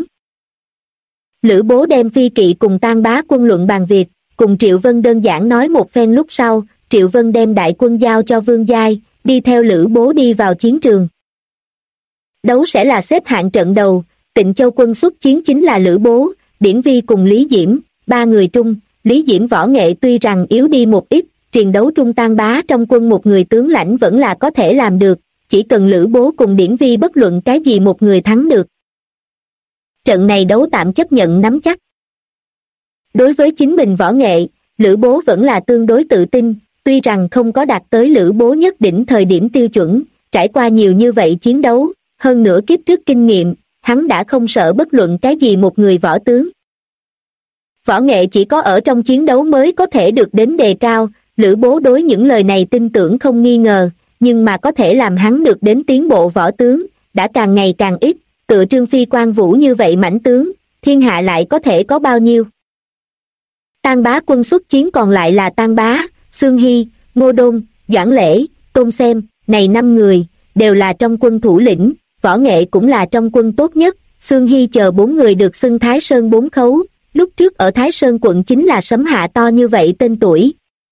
Lữ Bố đem phi kỵ cùng Tang Bá quân luận bàn việc, cùng Triệu Vân đơn giản nói một phen lúc sau, Triệu Vân đem đại quân giao cho Vương Giai, đi theo Lữ Bố đi vào chiến trường. Đấu sẽ là xếp hạng trận đầu, Tịnh Châu quân xuất chiến chính là Lữ Bố, Điển Vi cùng Lý Diễm, ba người trung, Lý Diễm võ nghệ tuy rằng yếu đi một ít, triền đấu trung Tang Bá trong quân một người tướng lãnh vẫn là có thể làm được, chỉ cần Lữ Bố cùng Điển Vi bất luận cái gì một người thắng được. Trận này đấu tạm chấp nhận nắm chắc. Đối với chính mình võ nghệ, Lữ Bố vẫn là tương đối tự tin, tuy rằng không có đạt tới Lữ Bố nhất định thời điểm tiêu chuẩn, trải qua nhiều như vậy chiến đấu, hơn nữa kiếp trước kinh nghiệm, hắn đã không sợ bất luận cái gì một người võ tướng. Võ nghệ chỉ có ở trong chiến đấu mới có thể được đến đề cao, Lữ Bố đối những lời này tin tưởng không nghi ngờ, nhưng mà có thể làm hắn được đến tiến bộ võ tướng, đã càng ngày càng ít, tựa Trương Phi Quan Vũ như vậy mãnh tướng, thiên hạ lại có thể có bao nhiêu. Tang Bá quân xuất chiến còn lại là Tang Bá, Xương Hy, Ngô Đôn, Doãn Lễ, Tôn Xem, này 5 người, đều là trong quân thủ lĩnh, võ nghệ cũng là trong quân tốt nhất, Xương Hy chờ 4 người được xưng Thái Sơn 4 khấu, lúc trước ở Thái Sơn quận chính là sấm hạ to như vậy tên tuổi.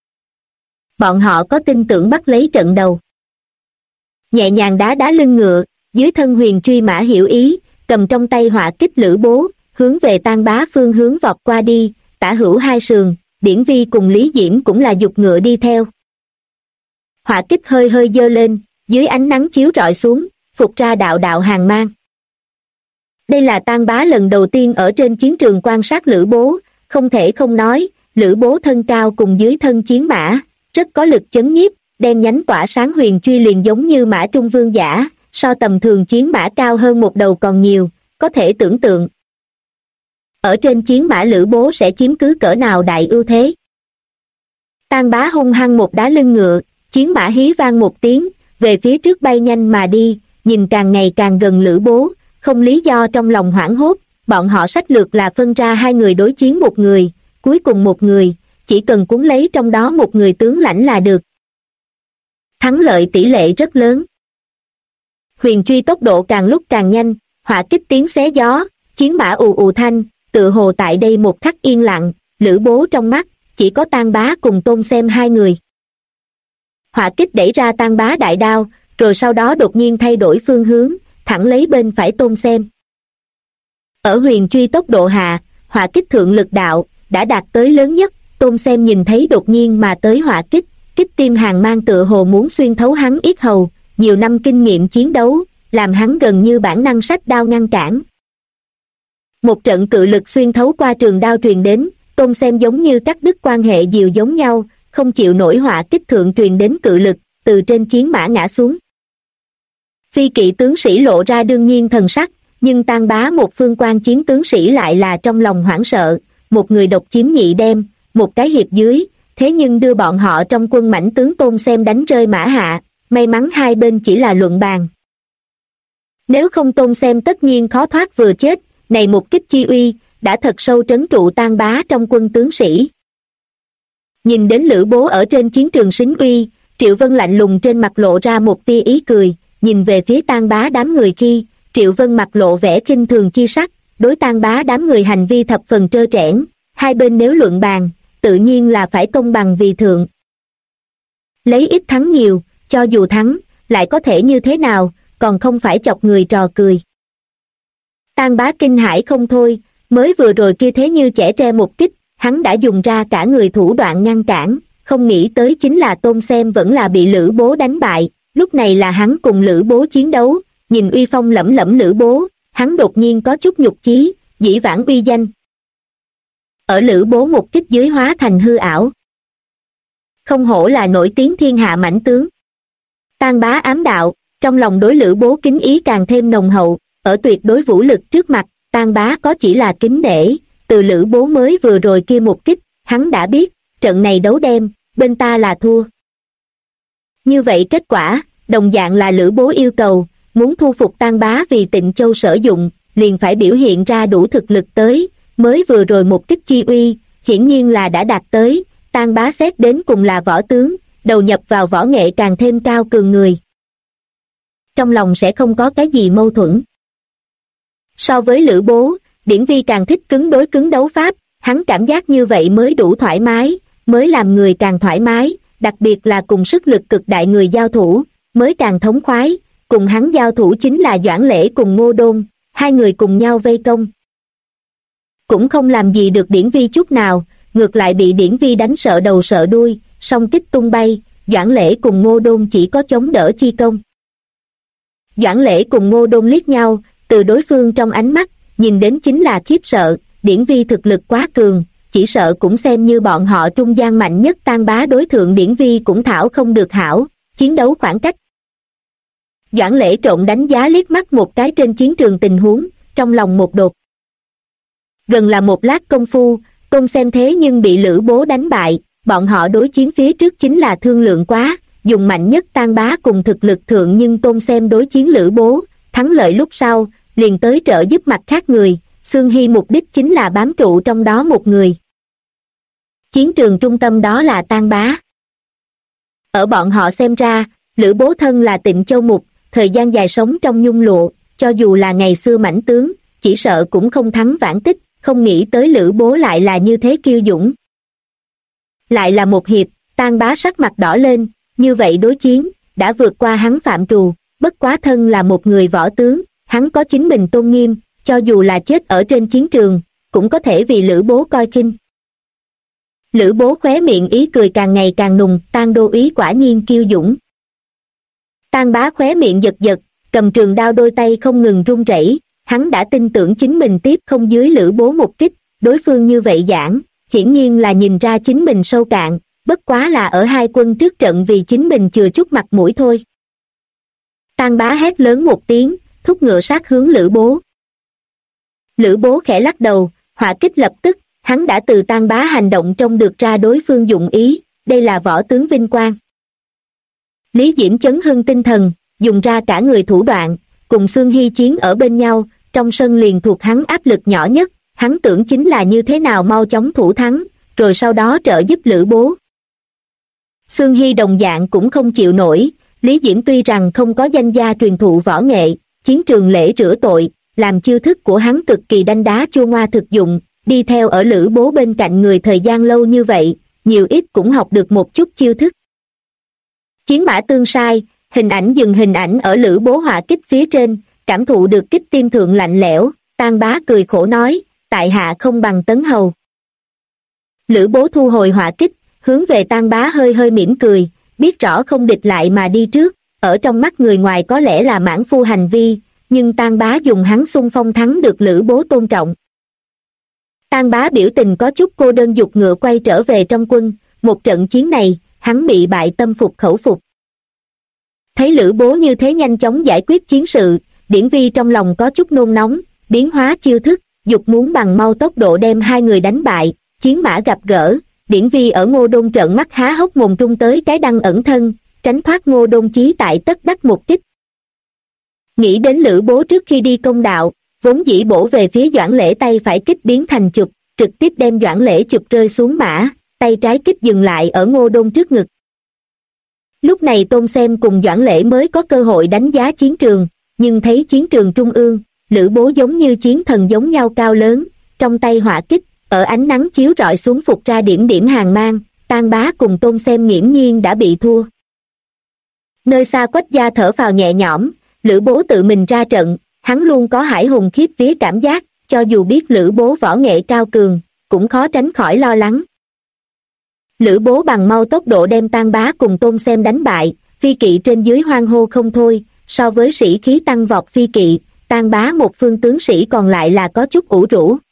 Bọn họ có tin tưởng bắt lấy trận đầu. Nhẹ nhàng đá đá lưng ngựa, dưới thân Huyền truy mã Hiểu Ý, cầm trong tay họa kích Lữ Bố, hướng về Tang Bá phương hướng vọt qua đi, tả hữu hai sườn, Điển Vi cùng Lý Diễm cũng là giục ngựa đi theo. Họa kích hơi hơi giơ lên, dưới ánh nắng chiếu rọi xuống, phục ra đạo đạo hàng mang. Đây là Tang Bá lần đầu tiên ở trên chiến trường quan sát Lữ Bố, không thể không nói, Lữ Bố thân cao cùng dưới thân chiến mã, rất có lực chấn nhiếp, đen nhánh tỏa sáng huyền truy liền giống như mã trung vương giả, so tầm thường chiến mã cao hơn một đầu còn nhiều, có thể tưởng tượng. Ở trên chiến mã Lữ Bố sẽ chiếm cứ cỡ nào đại ưu thế. Tang Bá hung hăng một đá lưng ngựa, chiến mã hí vang một tiếng, về phía trước bay nhanh mà đi, nhìn càng ngày càng gần Lữ Bố, không lý do trong lòng hoảng hốt, bọn họ sách lược là phân ra 2 người đối chiến một người, cuối cùng một người, chỉ cần cuốn lấy trong đó một người tướng lãnh là được. Thắng lợi tỷ lệ rất lớn. Huyền truy tốc độ càng lúc càng nhanh, họa kích tiếng xé gió, chiến mã ù ù thanh, tựa hồ tại đây một khắc yên lặng, Lữ Bố trong mắt, chỉ có Tang Bá cùng Tôn Xem 2 người. Họa kích đẩy ra Tang Bá đại đao, rồi sau đó đột nhiên thay đổi phương hướng, thẳng lấy bên phải Tôn Xem. Ở huyền truy tốc độ hạ, họa kích thượng lực đạo, đã đạt tới lớn nhất, Tôn Xem nhìn thấy đột nhiên mà tới họa kích, kích tim hàng mang tựa hồ muốn xuyên thấu hắn yết hầu, nhiều năm kinh nghiệm chiến đấu, làm hắn gần như bản năng sách đao ngăn cản. Một trận cự lực xuyên thấu qua trường đao truyền đến, Tôn Xem giống như cắt đứt quan hệ diều giống nhau, không chịu nổi họa kích thượng truyền đến cự lực, từ trên chiến mã ngã xuống. Phi kỵ tướng sĩ lộ ra đương nhiên thần sắc, nhưng Tang Bá một phương quan chiến tướng sĩ lại là trong lòng hoảng sợ, một người độc chiếm nhị đem, một cái hiệp dưới, thế nhưng đưa bọn họ trong quân mãnh tướng Tôn Xem đánh rơi mã hạ, may mắn hai bên chỉ là luận bàn. Nếu không Tôn Xem tất nhiên khó thoát vừa chết, này một kích chi uy, đã thật sâu trấn trụ Tang Bá trong quân tướng sĩ. Nhìn đến Lữ Bố ở trên chiến trường xính uy, Triệu Vân lạnh lùng trên mặt lộ ra một tia ý cười, nhìn về phía Tang Bá đám người khi, Triệu Vân mặt lộ vẻ khinh thường chi sắc, đối Tang Bá đám người hành vi thập phần trơ trẽn, hai bên nếu luận bàn, tự nhiên là phải công bằng vì thượng. Lấy ít thắng nhiều, cho dù thắng, lại có thể như thế nào, còn không phải chọc người trò cười. Tang Bá kinh hãi không thôi, mới vừa rồi kia thế như chẻ tre một kích, hắn đã dùng ra cả người thủ đoạn ngăn cản, không nghĩ tới chính là Tôn Xem vẫn là bị Lữ Bố đánh bại, lúc này là hắn cùng Lữ Bố chiến đấu, nhìn uy phong lẫm lẫm Lữ Bố, hắn đột nhiên có chút nhục chí, dĩ vãng uy danh. Ở Lữ Bố một kích dưới hóa thành hư ảo. Không hổ là nổi tiếng thiên hạ mãnh tướng. Tang Bá ám đạo, trong lòng đối Lữ Bố kính ý càng thêm nồng hậu, ở tuyệt đối vũ lực trước mặt, Tang Bá có chỉ là kính nể, từ Lữ Bố mới vừa rồi kia một kích, hắn đã biết, trận này đấu đem, bên ta là thua. Như vậy kết quả, đồng dạng là Lữ Bố yêu cầu, muốn thu phục Tang Bá vì Tịnh Châu sử dụng, liền phải biểu hiện ra đủ thực lực tới, mới vừa rồi một kích chi uy, hiển nhiên là đã đạt tới, Tang Bá xét đến cùng là võ tướng, đầu nhập vào võ nghệ càng thêm cao cường người. Trong lòng sẽ không có cái gì mâu thuẫn. So với Lữ Bố, Điển Vi càng thích cứng đối cứng đấu pháp, hắn cảm giác như vậy mới đủ thoải mái, mới làm người càng thoải mái, đặc biệt là cùng sức lực cực đại người giao thủ, mới càng thống khoái, cùng hắn giao thủ chính là Doãn Lễ cùng Ngô Đôn, hai người cùng nhau vây công. Cũng không làm gì được Điển Vi chút nào, ngược lại bị Điển Vi đánh sợ đầu sợ đuôi, song kích tung bay, Doãn Lễ cùng Ngô Đôn chỉ có chống đỡ chi công. Doãn Lễ cùng Ngô Đôn liếc nhau, từ đối phương trong ánh mắt, nhìn đến chính là khiếp sợ, Điển Vi thực lực quá cường, chỉ sợ cũng xem như bọn họ trung gian mạnh nhất Tang Bá đối thượng Điển Vi cũng thảo không được hảo, chiến đấu khoảng cách. Doãn Lễ trộn đánh giá liếc mắt một cái trên chiến trường tình huống, trong lòng một đột. Gần là một lát công phu, Tôn Xem thế nhưng bị Lữ Bố đánh bại, bọn họ đối chiến phía trước chính là thương lượng quá, dùng mạnh nhất Tang Bá cùng thực lực thượng nhưng Tôn Xem đối chiến Lữ Bố, thắng lợi lúc sau, liền tới trợ giúp mặt khác người, Xương Hy mục đích chính là bám trụ trong đó một người. Chiến trường trung tâm đó là Tang Bá. Ở bọn họ xem ra, Lữ Bố thân là Tịnh Châu mục, thời gian dài sống trong nhung lụa, cho dù là ngày xưa mãnh tướng, chỉ sợ cũng không thắng vãn tích, không nghĩ tới Lữ Bố lại là như thế kiêu dũng. Lại là một hiệp, Tang Bá sắc mặt đỏ lên, như vậy đối chiến, đã vượt qua hắn phạm trù, bất quá thân là một người võ tướng, hắn có chính mình tôn nghiêm, cho dù là chết ở trên chiến trường, cũng có thể vì Lữ Bố coi khinh. Lữ Bố khóe miệng ý cười càng ngày càng nùng, Tang đô úy quả nhiên kiêu dũng. Tang Bá khóe miệng giật giật, cầm trường đao đôi tay không ngừng run rẩy, hắn đã tin tưởng chính mình tiếp không dưới Lữ Bố một kích, đối phương như vậy giảng, hiển nhiên là nhìn ra chính mình sâu cạn, bất quá là ở hai quân trước trận vì chính mình chừa chút mặt mũi thôi. Tang Bá hét lớn một tiếng, thúc ngựa sát hướng Lữ Bố. Lữ Bố khẽ lắc đầu, hỏa kích lập tức, hắn đã từ Tang Bá hành động trông được ra đối phương dụng ý, đây là võ tướng vinh quang. Lý Diễm chấn hưng tinh thần, dùng ra cả người thủ đoạn, cùng Xương Hy chiến ở bên nhau, trong sân liền thuộc hắn áp lực nhỏ nhất, hắn tưởng chính là như thế nào mau chóng thủ thắng, rồi sau đó trợ giúp Lữ Bố. Xương Hy đồng dạng cũng không chịu nổi, Lý Diễm tuy rằng không có danh gia truyền thụ võ nghệ, chiến trường lễ rửa tội, làm chiêu thức của hắn cực kỳ đanh đá chua ngoa thực dụng, đi theo ở Lữ Bố bên cạnh người thời gian lâu như vậy, nhiều ít cũng học được một chút chiêu thức. Chiến mã tương sai, hình ảnh dừng hình ảnh ở Lữ Bố hỏa kích phía trên, cảm thụ được kích tim thượng lạnh lẽo, Tang Bá cười khổ nói, tại hạ không bằng Tấn Hầu. Lữ Bố thu hồi hỏa kích, hướng về Tang Bá hơi hơi mỉm cười, biết rõ không địch lại mà đi trước, ở trong mắt người ngoài có lẽ là mãn phu hành vi, nhưng Tang Bá dùng hắn xung phong thắng được Lữ Bố tôn trọng. Tang Bá biểu tình có chút cô đơn giục ngựa quay trở về trong quân, một trận chiến này, hắn bị bại tâm phục khẩu phục. Thấy Lữ Bố như thế nhanh chóng giải quyết chiến sự, Điển Vi trong lòng có chút nôn nóng, biến hóa chiêu thức, dục muốn bằng mau tốc độ đem hai người đánh bại, chiến mã gặp gỡ, Điển Vi ở Ngô Đôn trợn mắt há hốc mồm trung tới cái đăng ẩn thân, tránh thoát Ngô Đôn chí tại tất đắc một kích. Nghĩ đến Lữ Bố trước khi đi công đạo, vốn dĩ bổ về phía Doãn Lễ tay phải kích biến thành chụp, trực tiếp đem Doãn Lễ chụp rơi xuống mã, tay trái kích dừng lại ở Ngô Đôn trước ngực. Lúc này Tôn Xem cùng Doãn Lễ mới có cơ hội đánh giá chiến trường, nhưng thấy chiến trường trung ương, Lữ Bố giống như chiến thần giống nhau cao lớn, trong tay hỏa kích, ở ánh nắng chiếu rọi xuống phục ra điểm điểm hàng mang, Tang Bá cùng Tôn Xem nghiễm nhiên đã bị thua. Nơi xa Quách gia thở phào nhẹ nhõm, Lữ Bố tự mình ra trận, hắn luôn có hải hùng khiếp vía cảm giác, cho dù biết Lữ Bố võ nghệ cao cường, cũng khó tránh khỏi lo lắng. Lữ Bố bằng mau tốc độ đem Tang Bá cùng Tôn Xem đánh bại, phi kỵ trên dưới hoan hô không thôi. So với sĩ khí tăng vọt phi kỵ, Tang Bá một phương tướng sĩ còn lại là có chút ủ rũ.